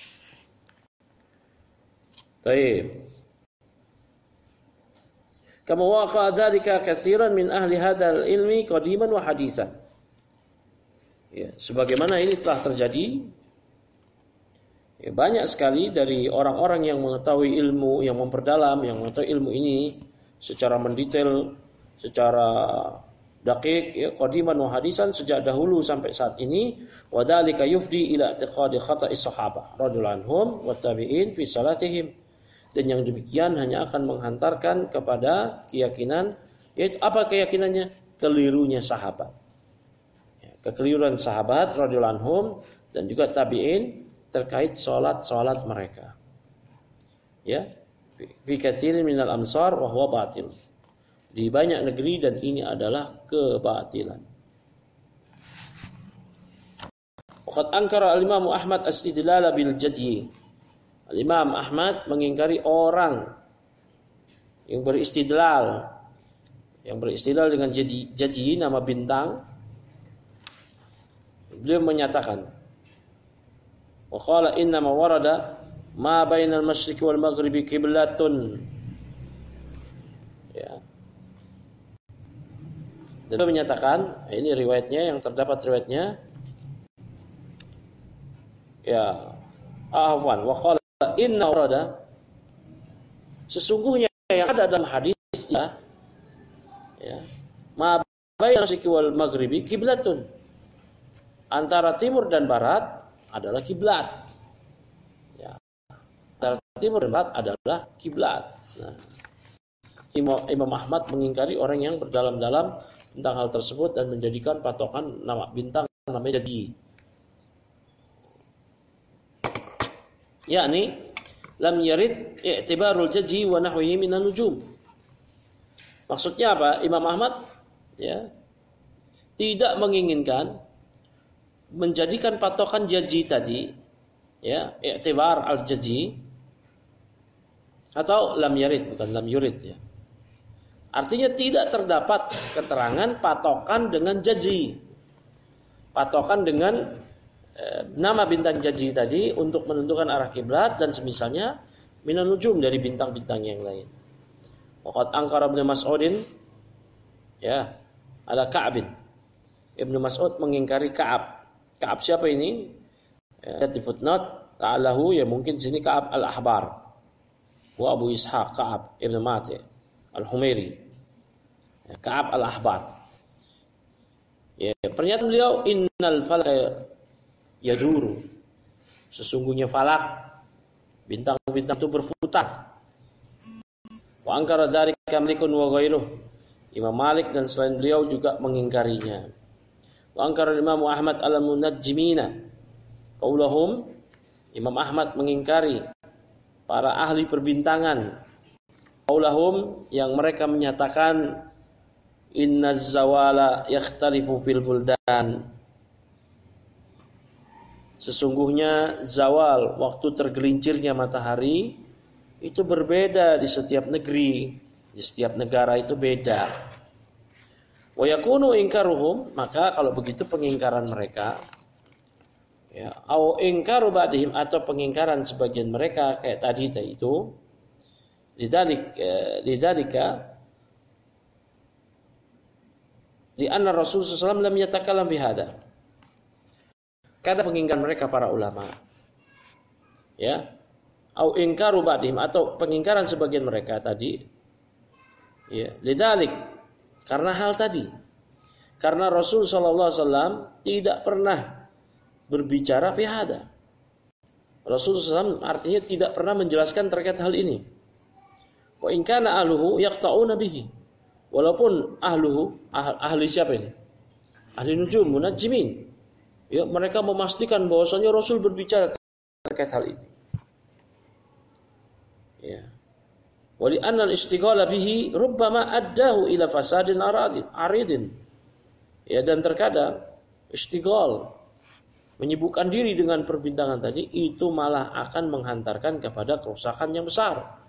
Baik. Kama waqa dzalika katsiran min ahli hadzal ilmi qadiman wa hadisan. Ya, sebagaimana ini telah terjadi, ya, banyak sekali dari orang-orang yang mengetahui ilmu, yang memperdalam, yang mengetahui ilmu ini secara mendetail, secara dakik, ya, qadiman wa hadisan, sejak dahulu sampai saat ini. Wa dzalika yufdi ila i'tiqadi khata'i sahabah radhiyallahu anhum wa tabi'in fi salatihim. Dan yang demikian hanya akan menghantarkan kepada keyakinan, yaitu apa keyakinannya? kelirunya sahabat. Ya, kekeliruan sahabat radhiyallahu anhum dan juga tabi'in terkait salat mereka. Ya, fi katsirin minal amsar wa huwa batil. Di banyak negeri dan ini adalah kebatilan. Waqad ankara al-Imam Ahmad as-istidlal bil jadyi. Al-Imam Ahmad mengingkari orang yang beristidlal dengan jadyi nama bintang. Beliau menyatakan, wa qala inna ma warada ma bainal masyriqi wal maghribi qiblatun. Ya. Dan beliau menyatakan, ini riwayatnya yang terdapat riwayatnya. Ya, afwan, wa qala inna warada, sesungguhnya yang ada dalam hadis ya, ma bainal masyriqi wal maghribi qiblatun, antara timur dan barat adalah kiblat. Ya, antara timur dan barat adalah kiblat. Nah, Imam Ahmad mengingkari orang yang berdalam-dalam tentang hal tersebut dan menjadikan patokan nama bintang namanya jadyi. Yakni lam yarid i'tibarul jadyi wa nahwihi minan nujum. Maksudnya apa? Imam Ahmad ya tidak menginginkan menjadikan patokan jadyi tadi ya, i'tibar al-jadyi atau lam yarid, bukan lam yurid ya. Artinya tidak terdapat keterangan patokan dengan jadyi. Patokan dengan nama bintang jadyi tadi untuk menentukan arah kiblat dan semisalnya minan nujum dari bintang-bintang yang lain. Waqad angkara Ibnu Mas'udin ya ala Ka'bin. Ibnu Mas'ud mengingkari Ka'ab. Ka'ab siapa ini? Ya, di footnote ta'alahu ya mungkin sini Ka'ab al-Ahbar. Wa Abu Ishaq Ka'ab Ibnu Mati al-Humairi. Ya, Ka'ab al-Ahbar. Ya, pernyataan beliau innal falaka yaduru, sesungguhnya falak bintang-bintang itu berputar. Wa angkara dzalika Malikun wa ghairuh, Imam Malik dan selain beliau juga mengingkarinya. Wa angkara Imam Ahmad al-munajjimina qaulahum, Imam Ahmad mengingkari para ahli perbintangan qaulahum yang mereka menyatakan innaz zawala yakhtalifu fil buldan, sesungguhnya zawal, waktu tergelincirnya matahari itu berbeda di setiap negeri, di setiap negara itu beda. Wa yakunu inkaruhum, maka kalau begitu pengingkaran mereka ya, au ingkaru ba'dihim, atau pengingkaran sebagian mereka kayak tadi itu lidzalika li'anna Rasul sallallahu alaihi wasallam lam yatakallam fi hada. Kada pengingkaran mereka para ulama. Ya. Au ingkaru ba'dihim, atau pengingkaran sebagian mereka tadi. Ya, lidzalik, karena hal tadi. Karena Rasul sallallahu alaihi wasallam tidak pernah berbicara fi hada. Rasul sallallahu artinya tidak pernah menjelaskan terkait hal ini. Wa in kana ahluhu yaqta'una bihi. Walaupun ahli siapa ini? Ahli nujum, munajjimin. Ya, mereka memastikan bahwasanya Rasul berbicara terkait hal ini. Ya. Wa li anna al-ishtighala bihi rubbama addahu ila fasadin aridin. Ya, dan terkadang istighal, menyibukkan diri dengan perbintangan tadi, itu malah akan menghantarkan kepada kerusakan yang besar.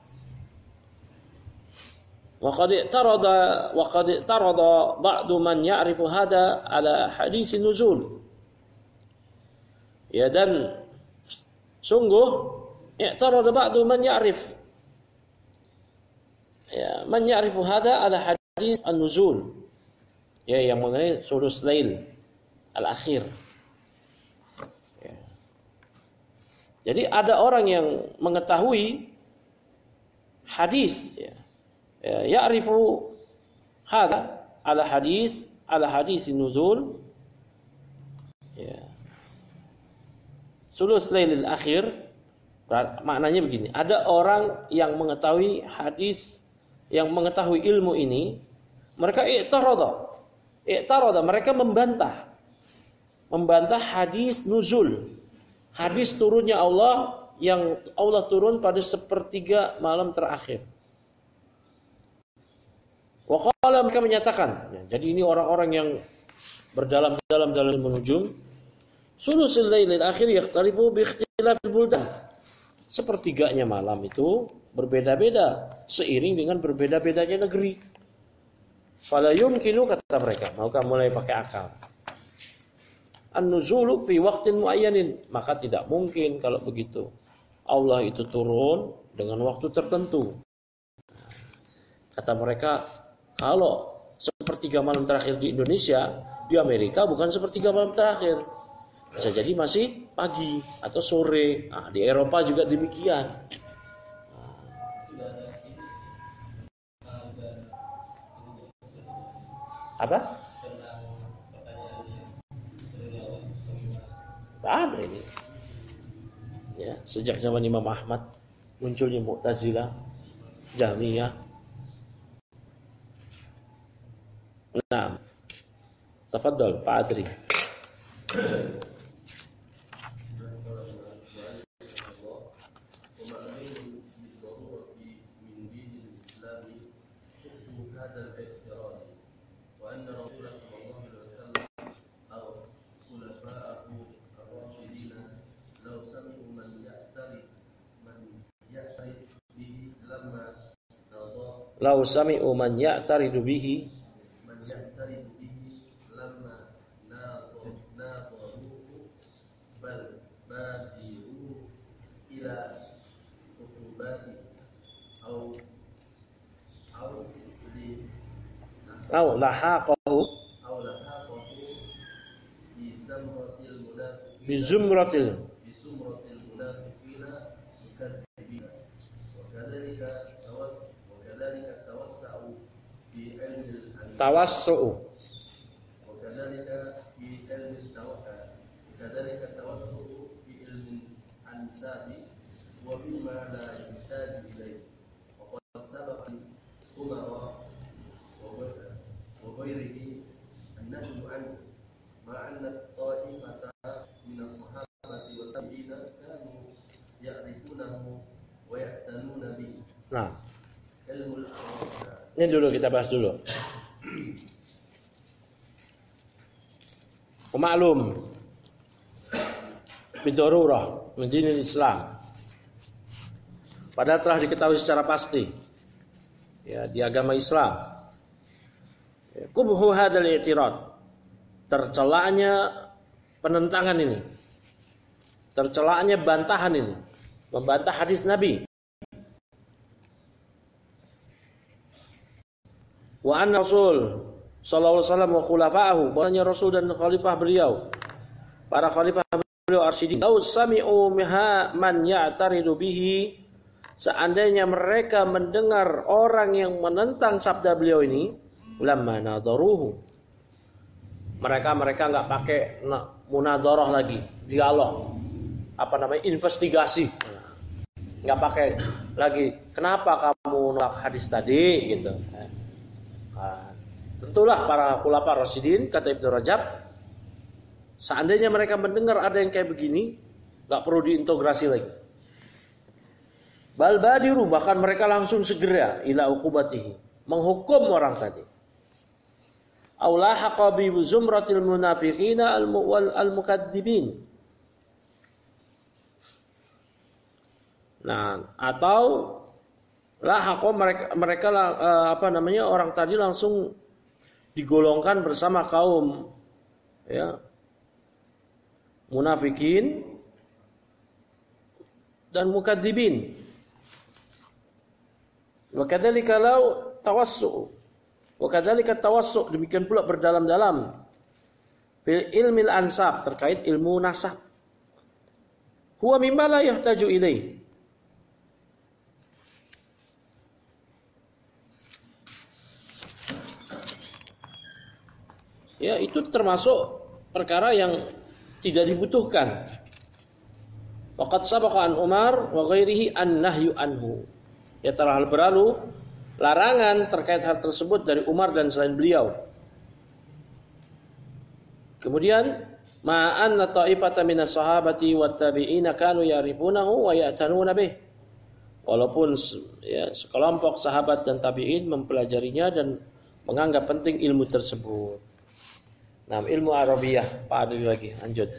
Wa qad i'tarada ba'du man ya'rifu hada ala hadits nuzul. Ya, dan sungguh i'tarada ba'du man ya'rif, ya, man ya'rifu hada ala hadits an-nuzul, ya, yang mengenai sulus lail al-akhir. Ya. Jadi ada orang yang mengetahui hadis, ya, ya'rifu hada ala hadis an-nuzul, ya, sulus lailil akhir. Maknanya begini, ada orang yang mengetahui hadis, yang mengetahui ilmu ini, mereka i'tarada, I'tarada, mereka membantah hadis nuzul. Hadis turunnya Allah yang Allah turun pada sepertiga malam terakhir. Wa qala, mereka menyatakan, jadi ini orang-orang yang berdalam-dalam dalam menujum, sulusul lailil akhir yakhtalifu bi ikhtilafil buldan. Sepertiganya malam itu berbeda-beda seiring dengan berbeda-bedanya negeri. Fala yumkinu, kata mereka, maka mulai pakai akal. An-nuzulu fi waqtin muayyanin, maka tidak mungkin kalau begitu. Allah itu turun dengan waktu tertentu. Kata mereka, kalau sepertiga malam terakhir di Indonesia, di Amerika bukan sepertiga malam terakhir. Bisa jadi masih pagi atau sore. Nah, di Eropa juga demikian. Apa? Tak ada ini. Ya, sejak zaman Imam Ahmad munculnya Mu'tazilah, Jahmiyah. Nah, tafadhal Pak Adri. Lau sami'u man ya'taridu bihi au lahaqahu bi zumratil tawassu'u Nah, ini dulu kita bahas dulu. Maklum bidururah min dinil Islam. Padahal telah diketahui secara pasti ya di agama Islam. Kubhu hadzal i'tirad. Tercelanya penentangan ini. Tercelanya bantahan ini. Membantah hadis Nabi. Wa anna Rasul sallallahu alaihi wasallam wa khulafa'ahu, bahwasanya Rasul dan khalifah beliau, para khalifah beliau arsyidin, law sami'u miha man ya'taridu bihi, seandainya mereka mendengar orang yang menentang sabda beliau ini, lamma nadaruhu, mereka enggak pakai munadharah lagi, dialog, investigasi, enggak pakai lagi kenapa kamu nolak hadis tadi gitu. Tentulah para khulafa rasyidin, kata Ibnu Rajab, seandainya mereka mendengar ada yang kayak begini, enggak perlu diintegrasi lagi. Bal badiru, bahkan mereka langsung segera ila uqubatihi, menghukum orang tadi. Aula haqa bi zumratil munafiqina al-mukadzibin. Nah, atau lahaqa mereka orang tadi langsung digolongkan bersama kaum ya munafikin dan mukadzibin. Wa kadzalika law tawassu. Wa kadzalika tawassu, demikian pula berdalam-dalam bil ilmil ansab, terkait ilmu nasab. Huwa mimma la yahtaju ilaih. Ya, itu termasuk perkara yang tidak dibutuhkan. Waqad sabaqa an Umar wa ghairihi an-nahyu anhu. Ya, telah berlalu larangan terkait hal tersebut dari Umar dan selain beliau. Kemudian ma'anna ta'ifatan minas sahabati wat tabi'ina kanu ya'rifunahu wa ya'tanuna bih. Walaupun ya, sekelompok sahabat dan tabi'in mempelajarinya dan menganggap penting ilmu tersebut. Nah, ilmu Arabiyah, Pak Adil lagi, lanjut.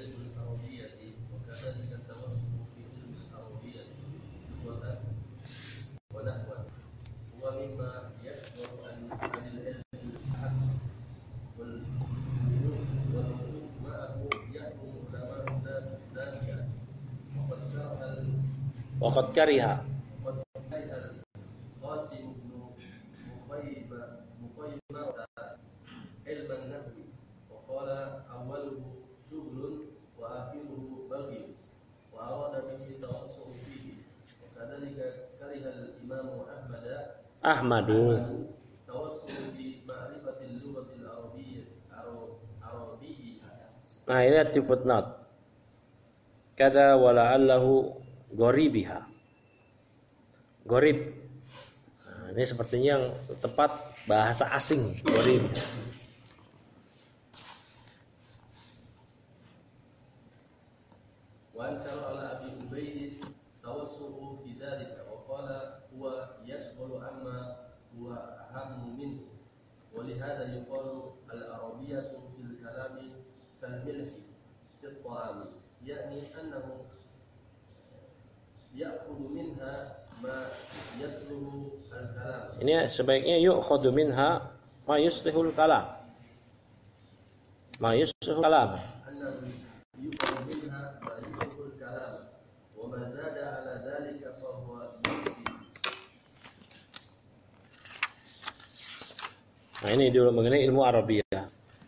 Waqad kariha Ahmadu. Nah, ini di footnote. Kada wala'allahu ghoribiha. Gharib. Nah, ini sepertinya yang tepat bahasa asing, gharib. Wa ansara ala Abi Ubaid tawassu'u fi dhalika wa qala huwa yashghulu amma huwa ahammu minhu wa li hadha yuqalu al-arabiyyatu fil kalami kal milhi fi at-ta'ami yani annahu ya'khudhu minha ma yasluhu al-kalam. Ini sebaiknya yu'khadhu minha ma yuslihul kalam. Ma yuslihul kalam. Annahu yu'khadhu minha ma yuslihul kalam wa ma zada ala dhalika fa huwa yusi. Nah, ini dulu mengenai ilmu Arabiyah.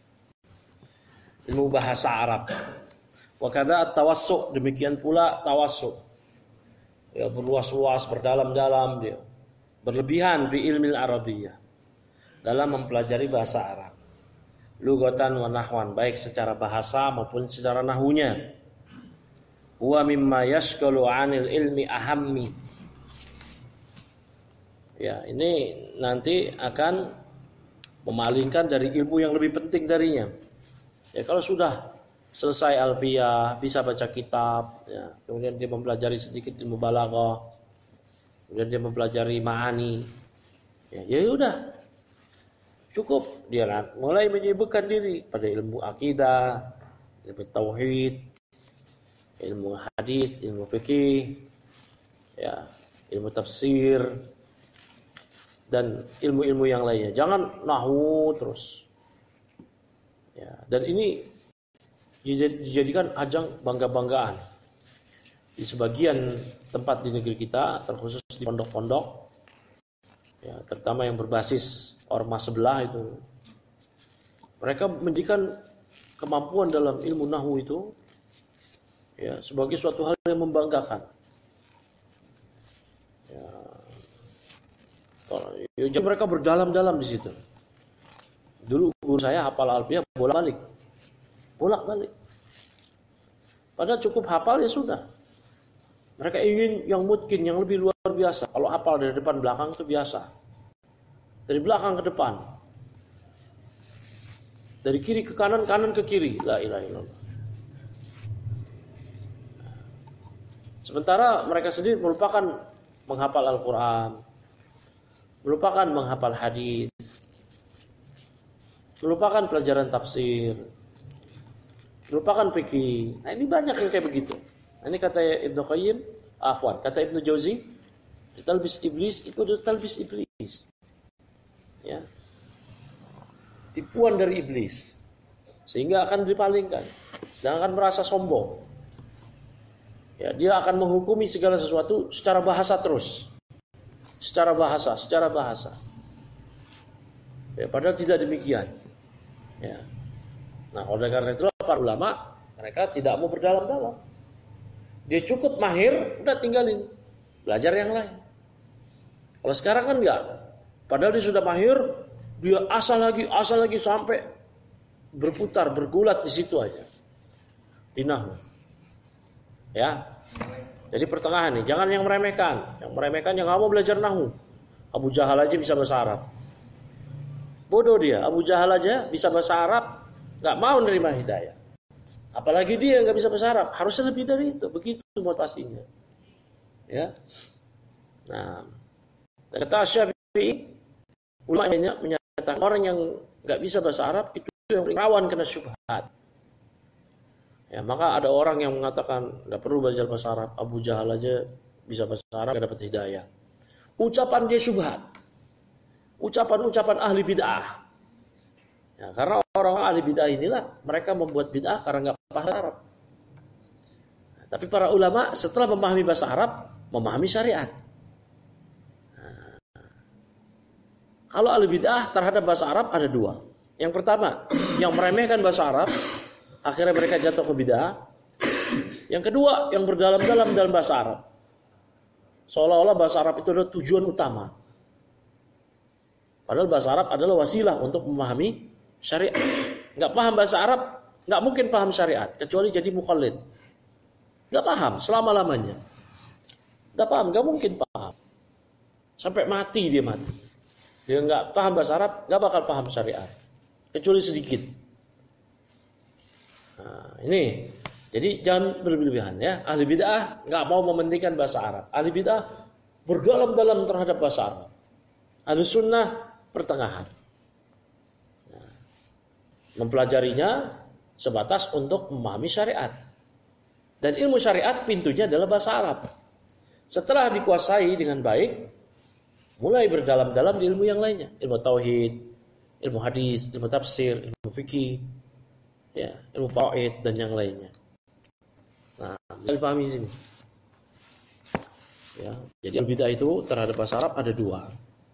Ilmu bahasa Arab. Wa kadza at-tawassu', demikian pula tawassu'. Ya, berluas-luas, berdalam-dalam dia. Berlebihan bi ilmil Arabiyah. Dalam mempelajari bahasa Arab. Lugatan wa nahwan, baik secara bahasa maupun secara nahunya. Wa mimma yashghalu 'anil ilmi ahammi. Ya, ini nanti akan memalingkan dari ilmu yang lebih penting darinya. Ya, kalau sudah selesai alfiyah, bisa baca kitab, ya, kemudian dia mempelajari sedikit ilmu balaghah, kemudian dia mempelajari ma'ani, ya udah cukup, dia mulai menyibukkan diri pada ilmu akidah, ilmu tauhid, ilmu hadis, ilmu fikih, ya, ilmu tafsir, dan ilmu-ilmu yang lainnya. Jangan nahwu terus. Ya, dan ini dijadikan ajang bangga-banggaan di sebagian tempat di negeri kita, terkhusus di pondok-pondok, ya, terutama yang berbasis ormas sebelah itu. Mereka menjadikan kemampuan dalam ilmu nahwu itu, ya, sebagai suatu hal yang membanggakan. Ya, jadi mereka berdalam-dalam di situ. Dulu guru saya hafal alfiyah bolak-balik. Padahal cukup hafal ya sudah. Mereka ingin yang mungkin, yang lebih luar biasa. Kalau hafal dari depan belakang itu biasa. Dari belakang ke depan. Dari kiri ke kanan, kanan ke kiri. La ilaha illallah. Sementara mereka sendiri melupakan menghafal Al-Quran, melupakan menghafal hadis, melupakan pelajaran tafsir, melupakan fikih. Nah, ini banyak yang kayak begitu. Nah, ini kata Ibnu Qayyim, kata Ibnu Jauzi, talbis iblis itu adalah talbis iblis. Ya. Tipuan dari iblis. Sehingga akan dipalingkan dan akan merasa sombong. Ya, dia akan menghukumi segala sesuatu secara bahasa terus. Secara bahasa. Ya, padahal tidak demikian. Ya. Nah, oleh karena itulah para ulama mereka tidak mau berdalam-dalam. Dia cukup mahir, udah tinggalin, belajar yang lain. Kalau sekarang kan enggak. Padahal dia sudah mahir, dia asal lagi sampai berputar, bergulat di situ aja. Di nahwu. Ya. Jadi pertengahan nih, jangan yang meremehkan. Yang meremehkan yang enggak mau belajar nahwu. Abu Jahal aja bisa bahasa Arab. Bodoh dia, Abu Jahal aja bisa bahasa Arab, nggak mau menerima hidayah. Apalagi dia nggak bisa bahasa Arab, harusnya lebih dari itu. Begitu motivasinya. Ya. Nah, kata Syafi'i, ulama menyatakan orang yang nggak bisa bahasa Arab itu yang rawan kena syubhat. Ya, maka ada orang yang mengatakan nggak perlu belajar bahasa Arab, Abu Jahal aja bisa bahasa Arab nggak dapat hidayah. Ucapan dia syubhat. Ucapan-ucapan ahli bid'ah. Ya, karena orang ahli bid'ah inilah mereka membuat bid'ah karena nggak paham Arab. Nah, tapi para ulama setelah memahami bahasa Arab, memahami syariat. Nah, kalau ahli bid'ah terhadap bahasa Arab ada dua. Yang pertama, yang meremehkan bahasa Arab, akhirnya mereka jatuh ke bid'ah. Yang kedua, yang berdalam-dalam dalam bahasa Arab. Seolah-olah bahasa Arab itu adalah tujuan utama. Padahal bahasa Arab adalah wasilah untuk memahami syariat. Nggak paham bahasa Arab, nggak mungkin paham syariat, kecuali jadi muqallid. Nggak paham selama-lamanya. Nggak paham, nggak mungkin paham. Sampai mati dia mati. Dia nggak paham bahasa Arab, nggak bakal paham syariat, kecuali sedikit. Nah, ini, jadi jangan berlebihan ya. Ahli bid'ah nggak mau mementingkan bahasa Arab. Ahli bid'ah berdalam-dalam terhadap bahasa Arab. Ahli sunnah pertengahan. Nah, mempelajarinya sebatas untuk memahami syariat. Dan ilmu syariat pintunya adalah bahasa Arab. Setelah dikuasai dengan baik, mulai berdalam-dalam di ilmu yang lainnya. Ilmu tauhid, ilmu hadis, ilmu tafsir, ilmu fikih, ya, ilmu faraid dan yang lainnya. Nah, bisa dipahami di sini. Ya, jadi bid'ah itu terhadap bahasa Arab ada dua.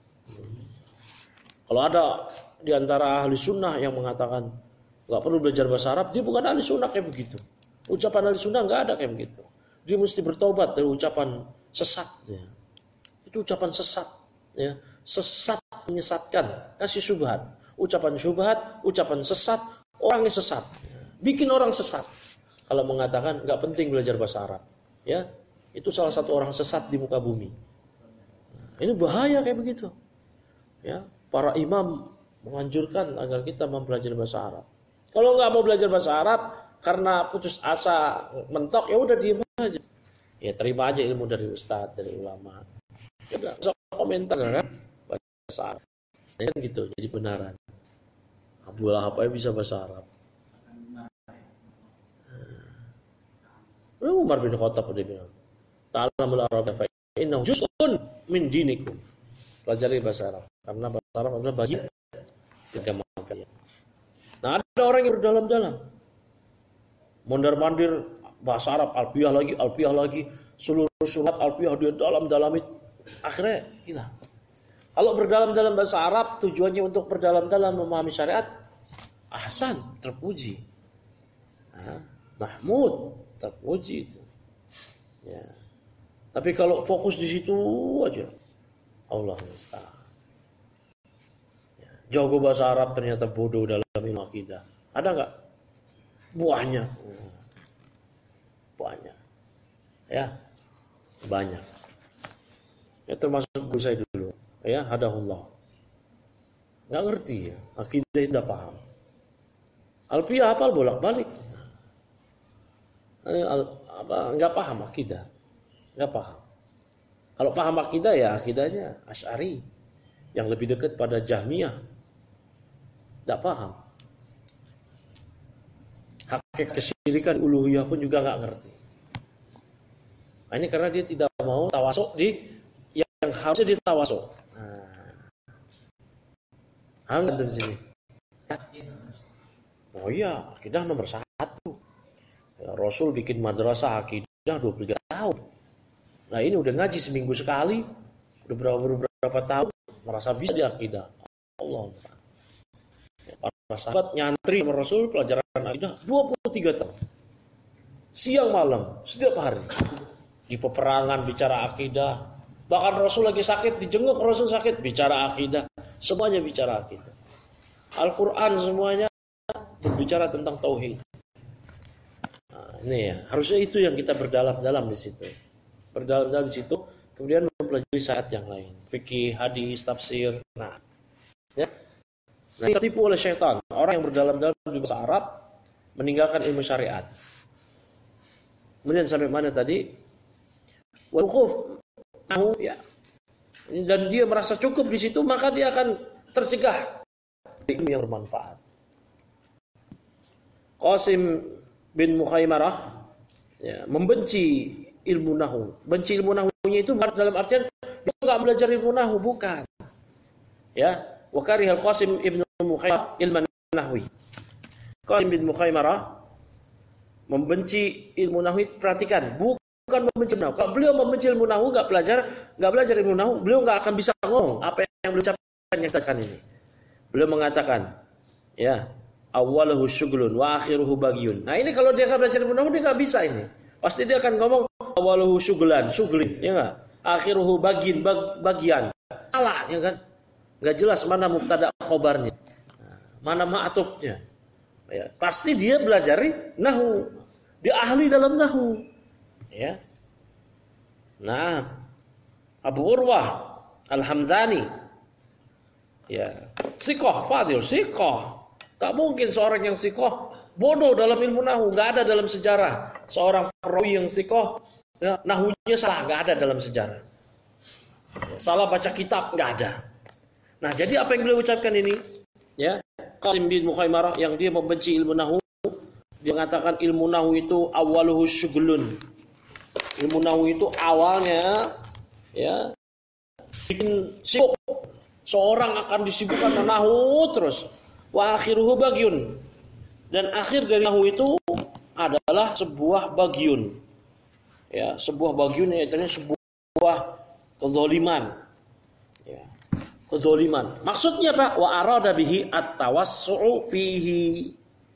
Kalau ada di antara ahli sunnah yang mengatakan nggak perlu belajar bahasa Arab, dia bukan ahli sunnah kayak begitu. Ucapan ahli sunnah nggak ada kayak begitu. Dia mesti bertobat dari ucapan sesat. Ya. Itu ucapan sesat. Ya. Sesat menyesatkan, kasih syubhat. Ucapan syubhat, ucapan sesat, orangnya sesat. Ya. Bikin orang sesat. Kalau mengatakan nggak penting belajar bahasa Arab, ya itu salah satu orang sesat di muka bumi. Nah, ini bahaya kayak begitu. Ya. Para imam menganjurkan agar kita mempelajari bahasa Arab. Kalau nggak mau belajar bahasa Arab karena putus asa mentok, ya udah diem aja. Ya terima aja ilmu dari ustaz, dari ulama. Ya udah, usah komentar kan bahasa Arab. Ya kan gitu, jadi benaran. Abu Lahab aja bisa bahasa Arab. Umar bin Khattab udah bilang, "Ta'allamul Arab fa innahu juz'un min dinikum." Pelajari bahasa Arab karena bahasa Arab adalah bagian agama kalian. Nah, ada orang yang berdalam-dalam, mondar-mandir bahasa Arab, alfiyah lagi, seluruh surat alfiyah dia dalam-dalami, akhirnya hilang. Kalau berdalam-dalam bahasa Arab tujuannya untuk berdalam-dalam memahami syariat, ahsan, terpuji. Nah, Mahmud, terpuji itu. Ya. Tapi kalau fokus di situ aja, Allah musta'an. Ya, jago bahasa Arab ternyata bodoh dalam ilmu akidah. Ada nggak? Banyak. Ya, banyak. Ya termasuk guru saya dulu. Ya, hadahullah. Nggak ngerti ya, akidah tidak paham. Alfiyah hafal bolak-balik. Nggak paham akidah. Nggak paham. Kalau paham akidah ya akidahnya Asy'ari yang lebih dekat pada Jahmiyah. Tidak paham. Hakikat kesyirikan uluhiyah pun juga nggak ngerti. Nah, ini karena dia tidak mau tawasuk di yang harusnya ditawasuk. Paham di sini? Oh iya, akidah nomor 1. Ya, Rasul bikin madrasah akidah 23 tahun. Nah ini udah ngaji seminggu sekali, udah berapa tahun, merasa bisa di akidah. Allah. Para sahabat nyantri sama Rasul pelajaran akidah 23 tahun. Siang malam, setiap hari. Di peperangan bicara akidah. Bahkan Rasul lagi sakit, dijenguk Rasul sakit, bicara akidah. Semuanya bicara akidah. Al-Quran semuanya berbicara tentang tauhid. Nah, ini ya, harusnya itu yang kita berdalam-dalam di situ. Berdalam-dalam di situ, kemudian mempelajari syariat yang lain, fikih, hadis, tafsir. Nah, ya. Nah, tertipu oleh syaitan. Orang yang berdalam-dalam di bahasa Arab meninggalkan ilmu syariat. Kemudian sampai mana tadi? Wuquf ya. Dan dia merasa cukup di situ, maka dia akan tercegah dari ilmu yang bermanfaat. Qasim bin Mukhaimarah ya, membenci ilmu nahwu. Benci ilmu nahwunya itu dalam artian dia enggak belajar ilmu nahwu, bukan. Ya, wa karihal Qasim ibn Mukhaimarah ilmu nahwi. Qasim bin Mukhaimarah membenci ilmu nahwu, perhatikan, bukan membenci nahwu. Kalau beliau membenci ilmu nahwu, enggak belajar ilmu nahwu, beliau enggak akan bisa ngomong apa yang beliau ucapkan yang tadi ini. Beliau mengatakan, ya, awwaluhu syughlun wa akhiruhu bagyun. Nah, ini kalau dia enggak belajar ilmu nahwu, dia enggak bisa ini. Pasti dia akan ngomong awwaluhu syughlun, ya enggak? Akhiruhu bagian. Salah, ya kan? Enggak jelas mana mubtada khobarnya. Mana ma'tufnya. Ya, pasti dia belajari nahwu. Dia ahli dalam nahwu. Ya. Nah, Abu Urwah Al-Hamzani. Ya, siqah, fadil, siqah. Tak mungkin seorang yang siqah bodoh dalam ilmu nahwu, enggak ada dalam sejarah. Seorang perawi yang siqah, ya, nahwunya salah, enggak ada dalam sejarah. Ya, salah baca kitab enggak ada. Nah, jadi apa yang beliau ucapkan ini? Ya, Qasim bin Mukhaimarah yang dia membenci ilmu nahwu, dia mengatakan ilmu nahwu itu awwaluhu syughlun. Ilmu nahwu itu awalnya ya bikin sibuk. Seorang akan disibukkan dengan nahwu terus. Wa akhiruhu bagyun. Dan akhir dari nahwu itu adalah sebuah bagyun. Ya, sebuah bagyun yaitu sebuah kezaliman. Ya. Kezaliman. Maksudnya apa? Wa arada bihi at-tawassu'u fihi.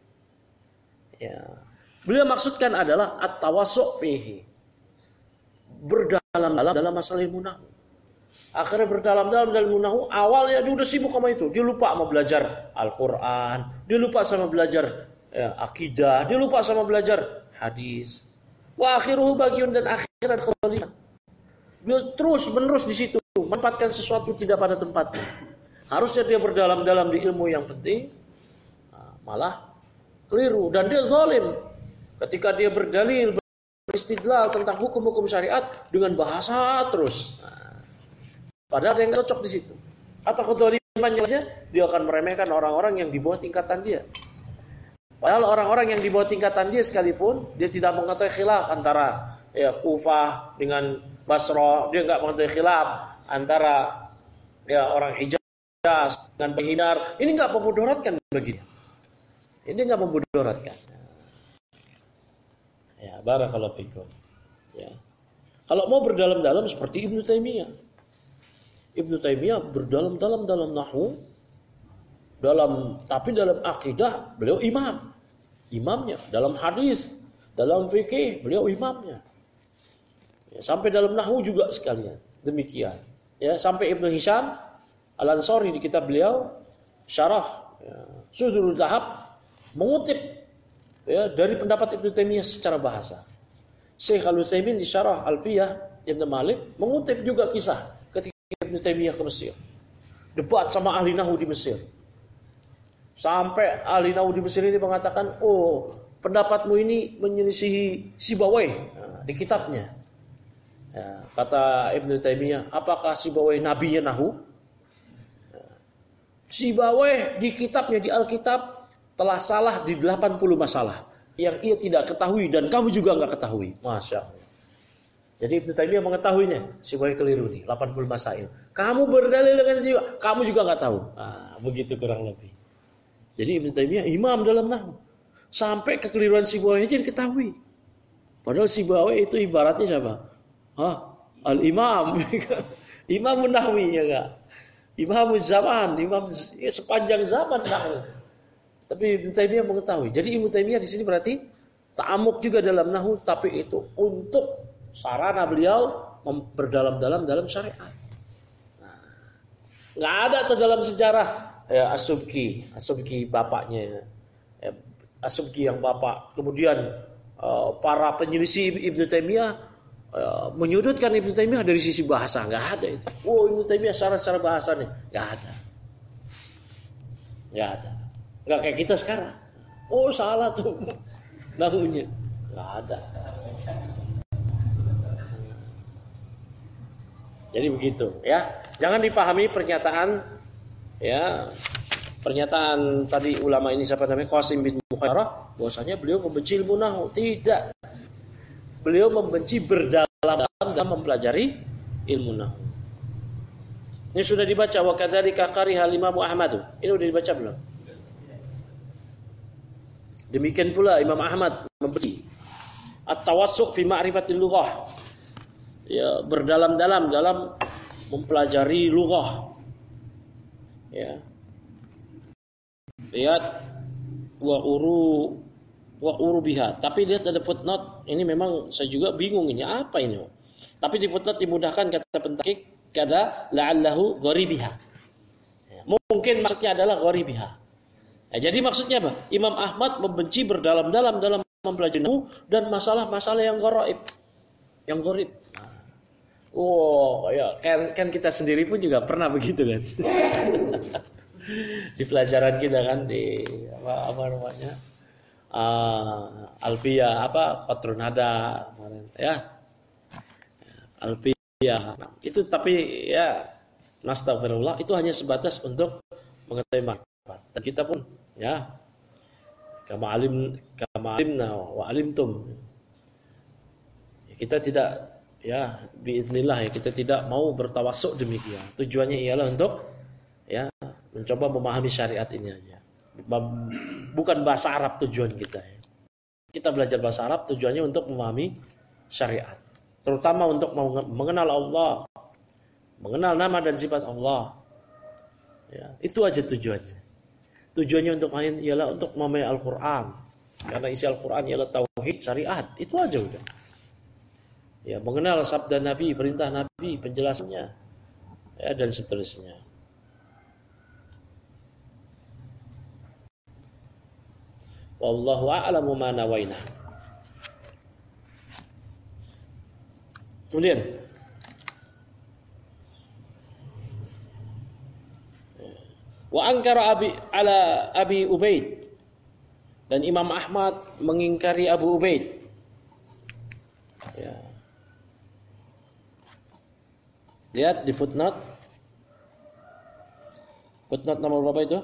Ya. Beliau maksudkan adalah at-tawassu' fihi. Berdalam-dalam dalam masalah ilmu nahwu. Akhirnya berdalam-dalam dalam ilmu nahwu, awalnya dia udah sibuk sama itu. Dia lupa sama belajar Al-Qur'an, dia lupa sama belajar akidah, dia lupa sama belajar hadis. Wa akhiruhu bagyun, dan akhirnya kezaliman. Dia terus-menerus di situ, menempatkan sesuatu tidak pada tempatnya. Harusnya dia berdalam-dalam di ilmu yang penting, malah keliru dan dia zalim. Ketika dia berdalil, beristidlal tentang hukum-hukum syariat dengan bahasa terus. Padahal ada yang cocok di situ. Atau kezalimannya, dia akan meremehkan orang-orang yang di bawah tingkatan dia. Padahal orang-orang yang di bawah tingkatan dia sekalipun, dia tidak mengetahui khilaf antara ya Kufah dengan Basra, dia enggak mengetahui khilaf antara ya orang Hijaz dengan Hinar. Ini enggak memudaratkan bagi dia. Ini enggak memudaratkan. Ya, barakallahu fikum. Ya. Kalau mau berdalam-dalam seperti Ibnu Taimiyah. Ibnu Taimiyah berdalam-dalam dalam nahwu, tapi dalam akidah beliau imamnya, dalam hadis, dalam fikih beliau imamnya. Ya, sampai dalam nahwu juga sekalian. Demikian. Ya, sampai Ibnu Hisham Al-Ansari di kitab beliau Syarah Sudurul Zahab mengutip ya dari pendapat Ibnu Taimiyah secara bahasa. Syekh Al-Utsaimin di Syarah Alfiyah Ibnu Malik mengutip juga kisah ketika Ibnu Taimiyah ke Mesir. Debat sama ahli nahwu di Mesir. Sampai ahli nahwu di Mesir ini mengatakan, "Oh, pendapatmu ini menyelisihi Sibawayh di kitabnya." Ya, kata Ibnu Taimiyah, apakah Sibawayh nabinya nahwu? Ya. Sibawayh di kitabnya, di Alkitab telah salah di 80 masalah yang ia tidak ketahui dan kamu juga enggak ketahui. Masya Allah. Jadi Ibnu Taimiyah mengetahuinya, Sibawayh keliru nih, 80 masail. Kamu berdalil dengan itu juga, kamu juga enggak tahu. Begitu kurang lebih. Jadi Ibnu Taimiyah imam dalam nahwu. Sampai kekeliruan Sibawayh aja diketahui. Padahal Sibawayh itu ibaratnya siapa? Al-imam. Imamun nahwi ya enggak? Imamuz zaman, imam ya, sepanjang zaman nahwu. Tapi Ibnu Taimiyah mengetahui. Jadi Ibnu Taimiyah di sini berarti ta'amuk juga dalam nahwu, tapi itu untuk sarana beliau berdalam-dalam dalam syariat. Nggak ada tuh dalam sejarah ya, As-Subki bapaknya, ya, As-Subki yang bapak. Kemudian para penyelisih Ibnu Taimiyah menyudutkan Ibnu Taimiyah dari sisi bahasa, nggak ada itu. Oh, Ibnu Taimiyah secara bahasa nih, nggak ada. Nggak ada. Nggak kayak kita sekarang. Oh salah tuh nahunya. Nggak ada. Jadi begitu ya. Jangan dipahami pernyataan ya. Pernyataan tadi ulama ini siapa namanya Qasim bin Mukhairah bahwasanya beliau membenci ilmu nahwu. Tidak. Beliau membenci berdalam-dalam dalam mempelajari ilmu nahwu. Ini sudah dibaca wa kadzalika kariha Imam Ahmad. Ini sudah dibaca belum? Demikian pula Imam Ahmad membenci at-tawassuq fi ma'rifatil lughah. Ya, berdalam-dalam dalam mempelajari lughah. Ya. Lihat wa uru biha. Tapi lihat ada footnote. Ini memang saya juga bingung ini apa ini. Tapi di footnote dimudahkan kata pentakik kata la'allahu gharibiha. Ya, mungkin maksudnya adalah gharibiha. Ya, jadi maksudnya apa? Imam Ahmad membenci berdalam-dalam dalam mempelajari nahwu dan masalah-masalah yang gharaib. Yang gharib. Oh, ya kan kita sendiri pun juga pernah begitu kan. Di pelajaran kita kan di apa namanya? Alfiyah Qatronada kemarin ya. Alfiyah. Itu tapi ya nastagfirullah itu hanya sebatas untuk mengetahui manfaat. Dan kita pun ya kama alimna wa alimtum. Ya, kita tidak ya biiznillah ya kita tidak mau bertawassuk demikian. Tujuannya ialah untuk ya mencoba memahami syariat ini aja. Bukan bahasa Arab tujuan kita ya. Kita belajar bahasa Arab tujuannya untuk memahami syariat. Terutama untuk mengenal Allah, mengenal nama dan sifat Allah. Ya, itu aja tujuannya. Tujuannya untuk lain ialah untuk memahami Al-Qur'an. Karena isi Al-Qur'an ialah tauhid syariat. Itu aja udah. Ya, mengenal sabda Nabi, perintah Nabi, penjelasannya ya, dan seterusnya. Wallahu a'lamu ma nawaina. Kemudian wa ankara Abi Ubaid dan Imam Ahmad mengingkari Abu Ubaid. Ya. Lihat di footnote. Footnote nomor berapa itu?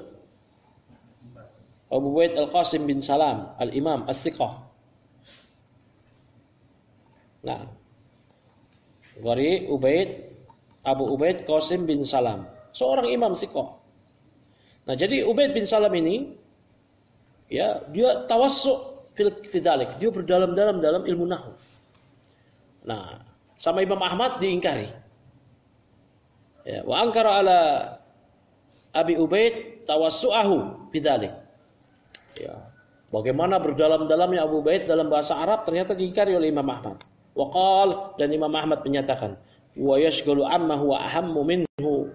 Abu Ubaid Al-Qasim bin Salam Al-Imam As-Siqah. Nah, dari Abu Ubaid Qasim bin Salam, seorang imam Siqah. Nah, jadi Ubaid bin Salam ini ya, dia tawassuk fil dzalik, dia berdalam-dalam dalam ilmu nahwu. Nah, sama Imam Ahmad diingkari. Ya, wa ankara ala Abi Ubaid tawassu'ahu bidzalik. Ya, bagaimana berdalam-dalamnya Abu Ubaid dalam bahasa Arab ternyata diingkari oleh Imam Ahmad. Waqal dan Imam Ahmad menyatakan, wa yashghalu amma huwa ahammu minhu.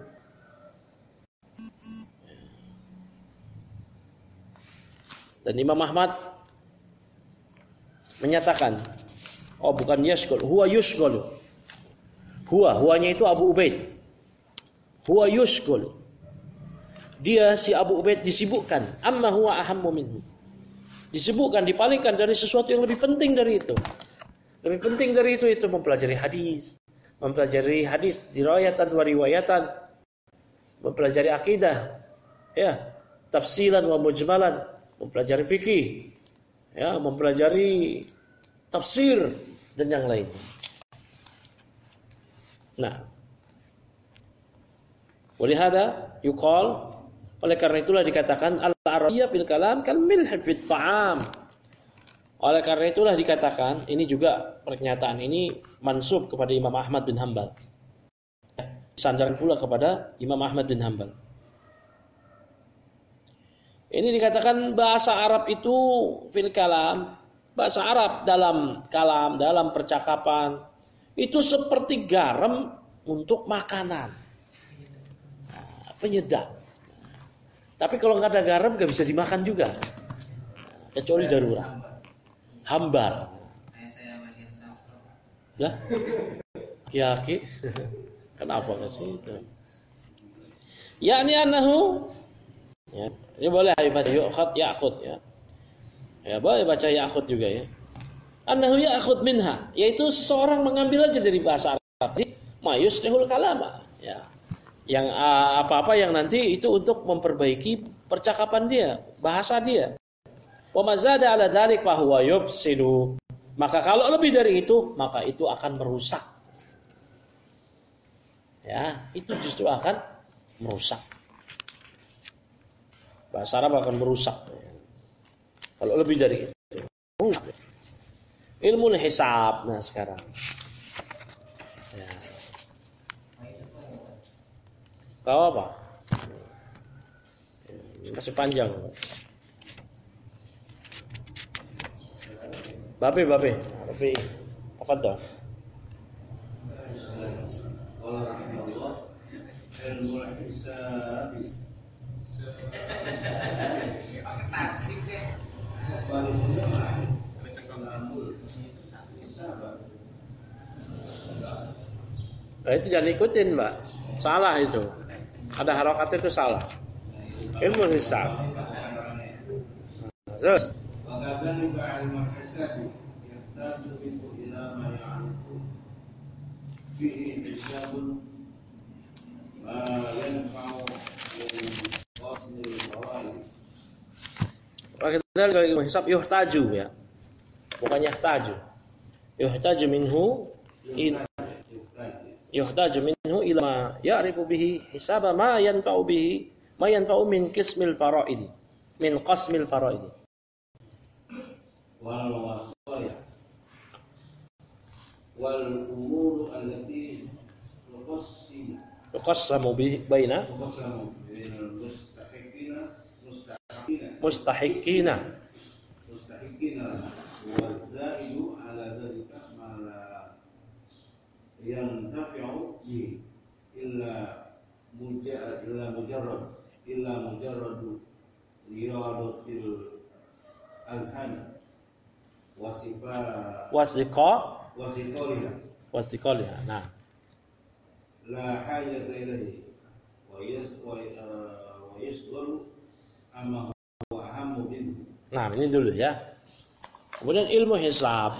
Dan Imam Ahmad menyatakan, oh bukan yashghal, huwa yushghalu. Huwanya itu Abu Ubaid. Huwa yushghalu. Dia si Abu Ubaid disibukkan, amma huwa ahammu minhu. Disibukkan, dipalingkan dari sesuatu yang lebih penting dari itu. Lebih penting dari itu mempelajari hadis, diriwayatan wa riwayatan, mempelajari akidah, ya, tafsilan wa mujmalan, mempelajari fikih, ya, mempelajari tafsir dan yang lainnya. Nah, walihada yuqal, oleh karena itulah dikatakan al-arabiyyah fil kalam kal milh fit ta'am. Oleh karena itulah dikatakan, ini juga pernyataan ini mansub kepada Imam Ahmad bin Hanbal. Sandaran pula kepada Imam Ahmad bin Hanbal. Ini dikatakan bahasa Arab itu fil kalam, bahasa Arab dalam kalam, dalam percakapan itu seperti garam untuk makanan. Penyedap. Tapi kalau nggak ada garam nggak bisa dimakan juga, kecuali darurat. Hambar. Saya bagian sastra. Lah, Ki-ki. Kenapa ke situ? Yakni annahu ya, Ini boleh baca yu'khad ya'khud ya. Ya boleh baca ya'khud juga ya. Annahu ya'khud minha, yaitu seorang mengambil aja dari bahasa Arab. Ma yuslihul kalama ya. Yang apa-apa yang nanti itu untuk memperbaiki percakapan dia, bahasa dia. Wa mazada 'ala dzalik fa huwa yufsidu. Maka kalau lebih dari itu, maka itu akan merusak. Ya, itu justru akan merusak. Bahasa Arab akan merusak. Kalau lebih dari itu. Ilmu hisab. Nah sekarang. Ya. Kau apa? Masih panjang. Babe. Apa tuh? Allah rahmatullah ilmu hisab Nah, itu jangan ikutin, Mbak. Salah itu. Ada harokatnya itu salah. Ilmu hisab. Terus. Kalau ilmu hisab yuhtaju ya. Bukan yahtaju. Yuhtaju minhu ila ya'rifu bihi hisaba ma yanfa'u min qismil faraidi. Min qasmil faraidi. Wal wasaya wal umur allati tuqassamu baina mustahiqina wa zaidu ala dzalika ma la yantafi'u bihi illa mujarradu iradatil alhan wasiqaliha. Nah, la hajata ilaihi wa yasghalu amma huwa ahammu minhu. Nah, ini dulu ya. Kemudian ilmu hisab.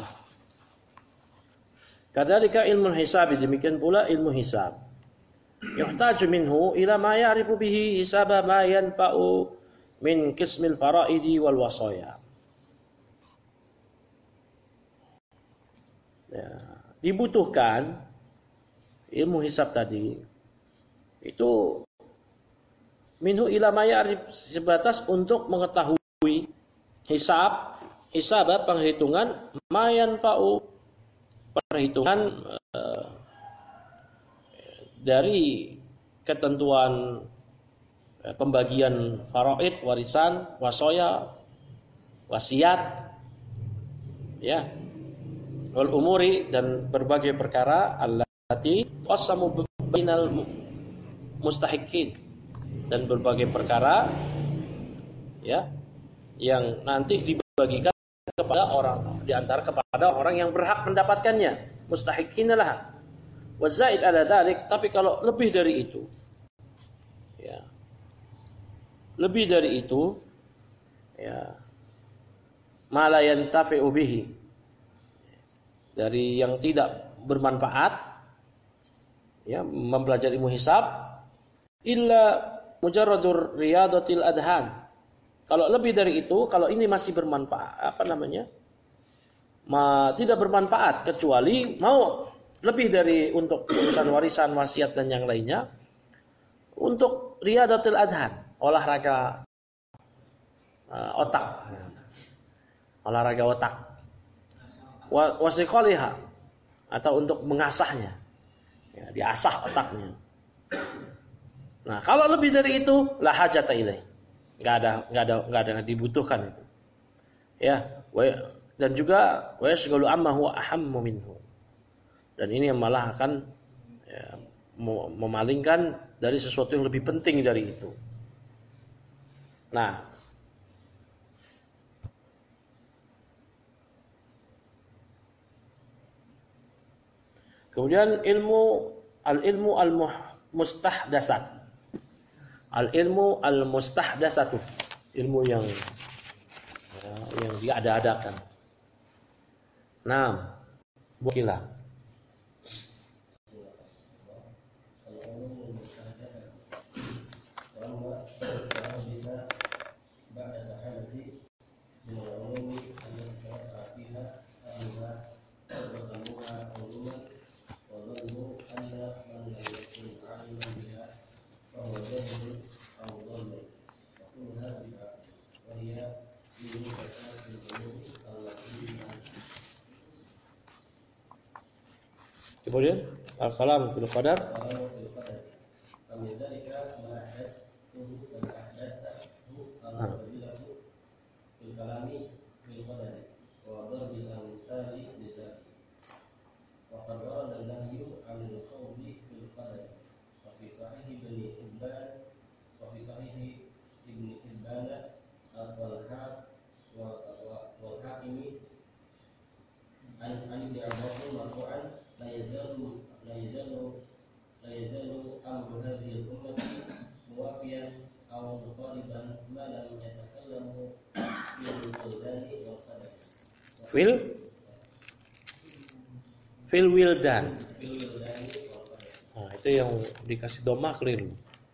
Kadzalika ilmu hisab, demikian pula ilmu hisab. Yuhtaju minhu ila ma ya'rifu bihi hisaba ma yanfa'u min qismil faraidi wal wasaya. Ya, dibutuhkan ilmu hisab tadi itu minhu ila ma ya'rif, sebatas untuk mengetahui hisab penghitungan ma yanfa'u, perhitungan dari ketentuan pembagian faraid, warisan, wasaya, wasiat, ya, wal umuri, dan berbagai perkara allati qasamu bainal mustahiqin, dan berbagai perkara ya yang nanti dibagikan kepada orang kepada orang yang berhak mendapatkannya, mustahiqin lah. Wa zaid ala dzalik, tapi kalau lebih dari itu ya, lebih dari itu ya, ma la yantafi'u bihi, dari yang tidak bermanfaat ya, mempelajari ilmu hisab, illa mujarradur riyadatil adhan. Kalau lebih dari itu, kalau ini masih bermanfaat, tidak bermanfaat, kecuali mau lebih dari untuk urusan warisan, wasiat dan yang lainnya, untuk riyadatil adhan, olahraga otak, wasiqaliha, atau untuk mengasahnya, ya, diasah otaknya. Nah, kalau lebih dari itu, la hajata ilaih, enggak ada dibutuhkan itu. Ya, dan juga wa yashghalu amma huwa ahammu minhu. Dan ini yang malah akan ya, memalingkan dari sesuatu yang lebih penting dari itu. Nah, kemudian ilmu al-mustahdasat. Al-ilmu al-mustahdasatu. ilmu yang diada-adakan. Nah, bukilah. Kemudian al-kalam fil qadar. Fil wildan. Nah, itu yang dikasih doma keliru.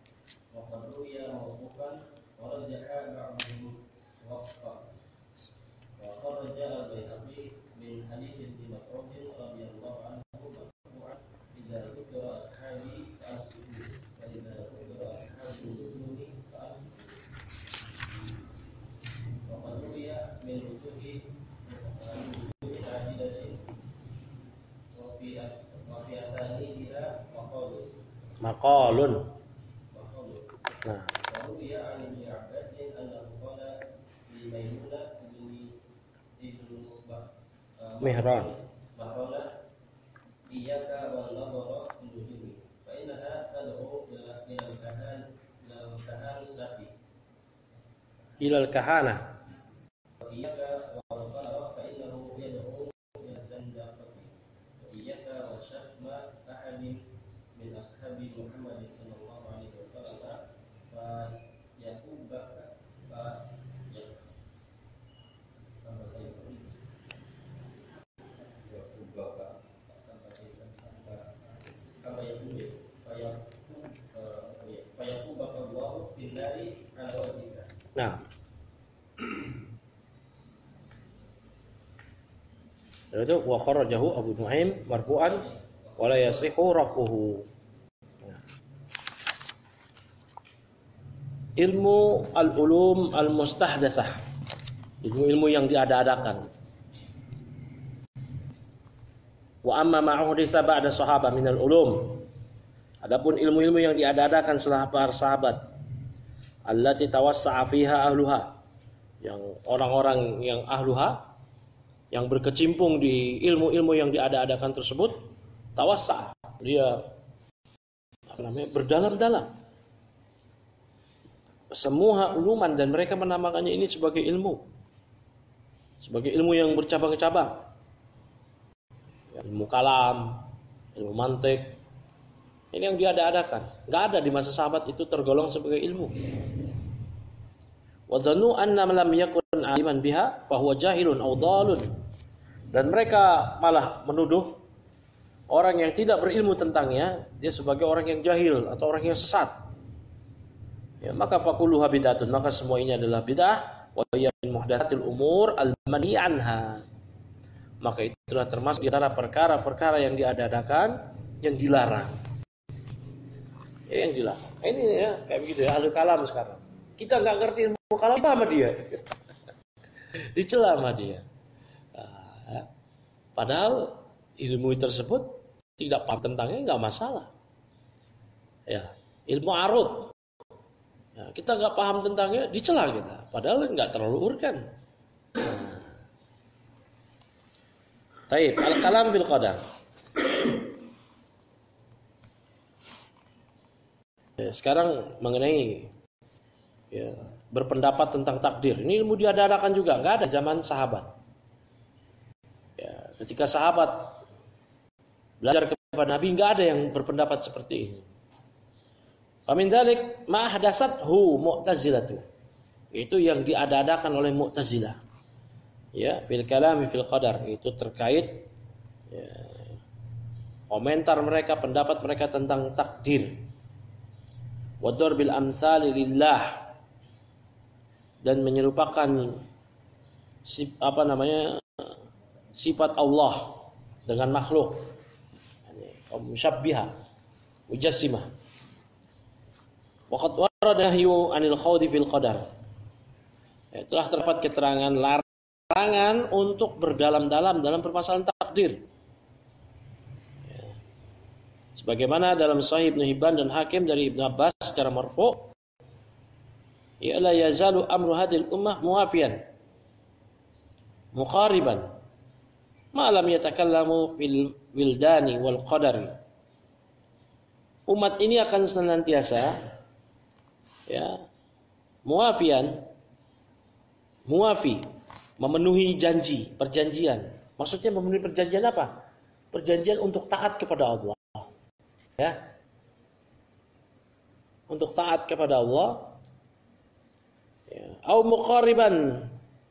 Maqalun. Nah, Mihran. Ilal kahana. Nah, itu wa kharajahu Abu Nuaim marfu'an wa la yasihu rafuhu. Ilmu al-ulum al-mustahdasah, ilmu-ilmu yang diada-adakan. Wa amma ma'uhdisa ba'da sahabah minal ulum. Adapun ilmu-ilmu yang diada-adakan setelah para sahabat, allati tawassa'a fiha ahluha, yang orang-orang yang ahluha, yang berkecimpung di ilmu-ilmu yang diada-adakan tersebut, tawassa', dia berdalam-dalam. Semua uluman, dan mereka menamakannya ini sebagai ilmu yang bercabang-cabang. Ilmu kalam, ilmu mantik, ini yang diada-adakan. Enggak ada di masa sahabat itu tergolong sebagai ilmu. Wa dhannu anna lam yakun aliman biha fa huwa jahilun aw dhalun. Dan mereka malah menuduh orang yang tidak berilmu tentangnya, dia sebagai orang yang jahil atau orang yang sesat. Ya, maka faquluha bid'atun, maka semua ini adalah bid'ah, wa hiya min muhdatsatil umur al-manhi anha. Maka itulah termasuk di antara perkara-perkara yang diada-adakan, yang dilarang. Yang dilarang. Ini ya kayak begitu ya, ahli kalam sekarang. Kita enggak ngerti ilmu kalam sama dia. Dicela sama dia. Padahal ilmu tersebut tidak paham tentangnya, enggak masalah. Ya, ilmu arud. Ya, kita enggak paham tentangnya, dicela kita. Padahal enggak terlalu urgen. Taib, al-kalam bil qadar. Ya, sekarang mengenai berpendapat tentang takdir. Ini ilmu diada-adakan juga, enggak ada zaman sahabat. Ya, ketika sahabat belajar kepada Nabi, enggak ada yang berpendapat seperti ini. Wa min dzalik ma ahdatsathu Mu'tazilatu. Itu yang diada-adakan oleh Mu'tazilah. Ya, fil kalami fil qadar, itu terkait ya, komentar mereka, pendapat mereka tentang takdir. Wa darbil amsali lillah, dan menyerupakan sifat Allah dengan makhluk. Musyabbiha, mujassimah. Wa qad warada nahyu 'anil khawdi fil qadar. Ya, telah terdapat keterangan larangan untuk berdalam-dalam dalam permasalahan takdir. Ya. Sebagaimana dalam Sahih Ibnu Hibban dan Hakim dari Ibnu Abbas secara marfu', ya la yazalu amru hadhil ummah muwafiyan muqariban ma lam yatakallamu fil wildani wal qadari. Umat ini akan senantiasa ya muwafi, memenuhi janji, perjanjian. Maksudnya memenuhi perjanjian apa? Perjanjian untuk taat kepada Allah. Ya. Untuk taat kepada Allah. Ya. Au muqariban,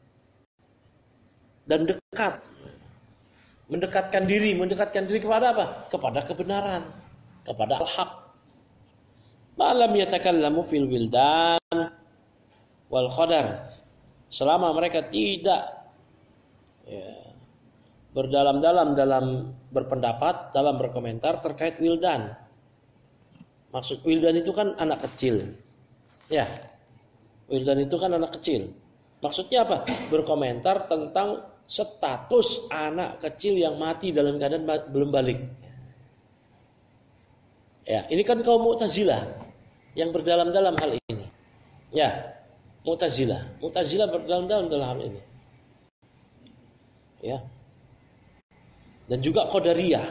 dan dekat. Mendekatkan diri kepada apa? Kepada kebenaran, kepada al-haq. Malam yatakallamu fil wildan wal qadar. Selama mereka tidak berdalam-dalam dalam berpendapat, dalam berkomentar terkait wildan. Maksud wildan itu kan anak kecil. Ya. Wildan itu kan anak kecil. Maksudnya apa? Berkomentar tentang status anak kecil yang mati dalam keadaan belum balik. Ya, ini kan kaum Mu'tazilah yang berdalam-dalam hal ini. Ya. Mu'tazilah berdalam-dalam dalam hal ini. Ya. Dan juga Qadariyah.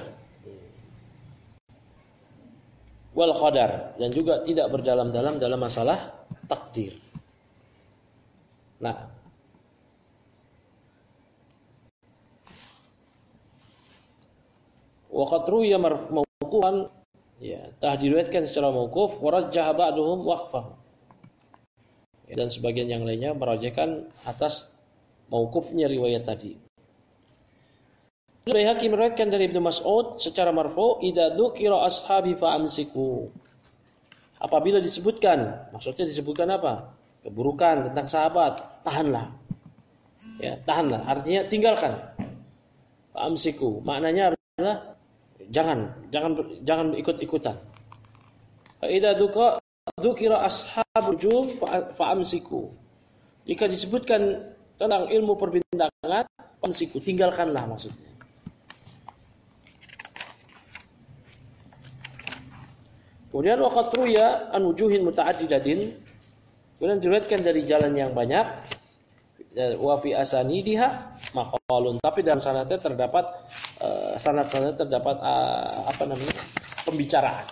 Wal qadar, dan juga tidak berdalam-dalam dalam masalah takdir. Nah, wa qad ruwiya mawqufan, ya, telah diriwayatkan secara mauquf, wa rajjaha ba'duhum waqfahu. Dan sebagian yang lainnya merajihkan atas mauqufnya riwayat tadi. Baihaqi meriwayatkan dari Ibnu Mas'ud secara marfu', idza dzukira ashabi fa amsiku. Apabila disebutkan, maksudnya disebutkan apa? Keburukan tentang sahabat, tahanlah. Ya, tahanlah, artinya tinggalkan. Fa amsiku, maknanya adalah jangan ikut-ikutan. Fa idza dzukira ashabul jum fa amsiku. Jika disebutkan tentang ilmu perbintangan, amsiku, tinggalkanlah maksudnya. Kemudian waqat ruya an wujuhin muta'addidatin, kemudian diriwayatkan dari jalan yang banyak, wa fi asanidiha maqalun, tapi dalam sanadnya terdapat pembicaraan.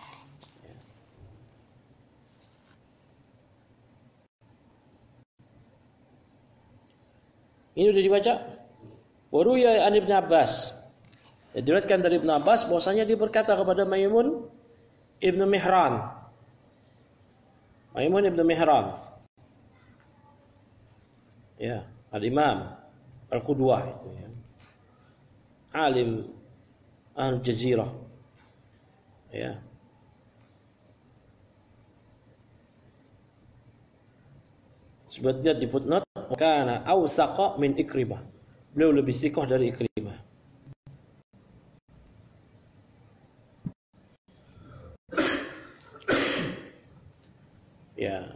Ini sudah dibaca. Wa ruya an Ibnu Abbas, diriwayatkan dari Ibnu Abbas bahwasanya dia berkata kepada Maimun Ibnu Mihran. Maimun Ibnu Mihran. Ya, al-Imam Al-Qudwah itu ya. Alim Al-Jazirah. Ya. Sebutnya di footnote, kana awsaqa min Ikrimah. Beliau lebih sikoh dari Ikrimah. Ya.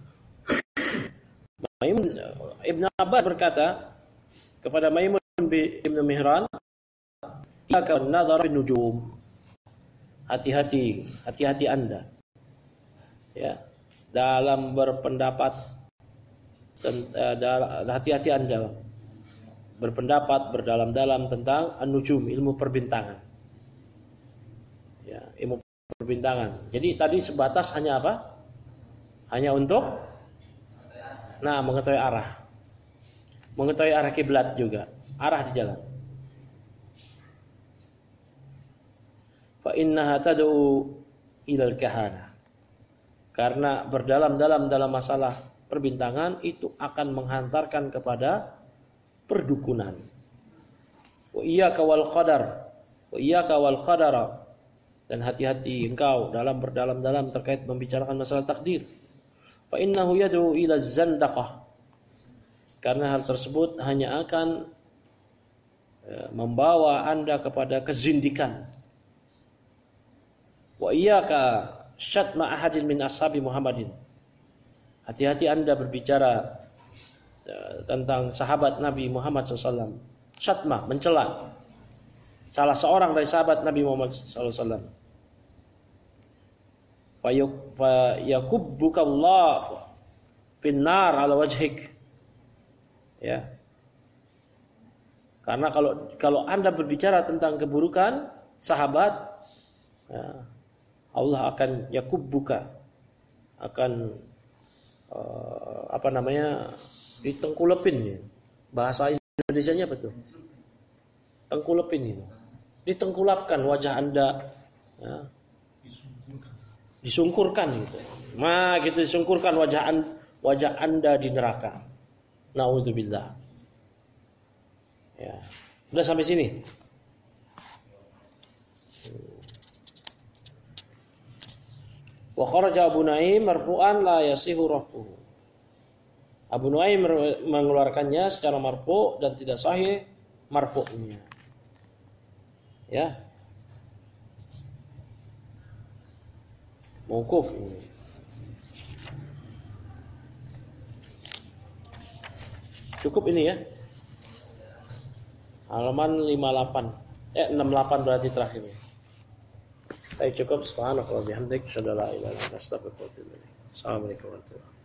Maimun Ibnu Abbas berkata kepada Maimun Ibnu Mihran, "Iyaka an-nadhar bin nujum." Hati-hati Anda. Ya, dalam berpendapat, hati-hati Anda berpendapat berdalam-dalam tentang an-nujum, ilmu perbintangan. Ya, ilmu perbintangan. Jadi tadi sebatas hanya apa? Hanya untuk mengetahui arah. Mengetahui arah kiblat juga, arah di jalan. Fa innaha tad'u ilal kahana. Karena berdalam-dalam dalam masalah perbintangan itu akan menghantarkan kepada perdukunan. Wa iyyaka wal qadar, wa iyyaka wal qadara, dan hati-hati engkau dalam berdalam-dalam terkait membicarakan masalah takdir. Fa innahu yad'u ila zandaqah, karena hal tersebut hanya akan membawa Anda kepada kezindikan. Wa iyyaka syatma ahadin min ashabi Muhammadin, hati-hati Anda berbicara tentang sahabat Nabi Muhammad SAW. Syatma, mencela salah seorang dari sahabat Nabi Muhammad SAW. Fa yakubbuka Allah finnar ala wajhik. Ya. Karena kalau Anda berbicara tentang keburukan sahabat, ya, Allah akan yakubbuka, akan ditengkulepin. Bahasa Indonesianya apa tuh? Tengkulepin itu. Ditengkulapkan wajah Anda, ya. Disungkurkan gitu. Nah, gitu disungkurkan wajah Anda di neraka. Nauzubillah. Ya. Sudah sampai sini. Wa kharaja Abu Nuaim marfu'an la yasihu rafuhu. Abu Nuaim mengeluarkannya secara marfu' dan tidak sahih marfu'nya. Ya. Mauquf ini. Cukup ini ya. Halaman 68 berarti terakhir. Baik, cukup. Subhanallah wa bihamdik, asyhadu an la ilaha illa anta, astaghfiruka wa atubu ilaik. Assalamualaikum warahmatullahi wabarakatuh.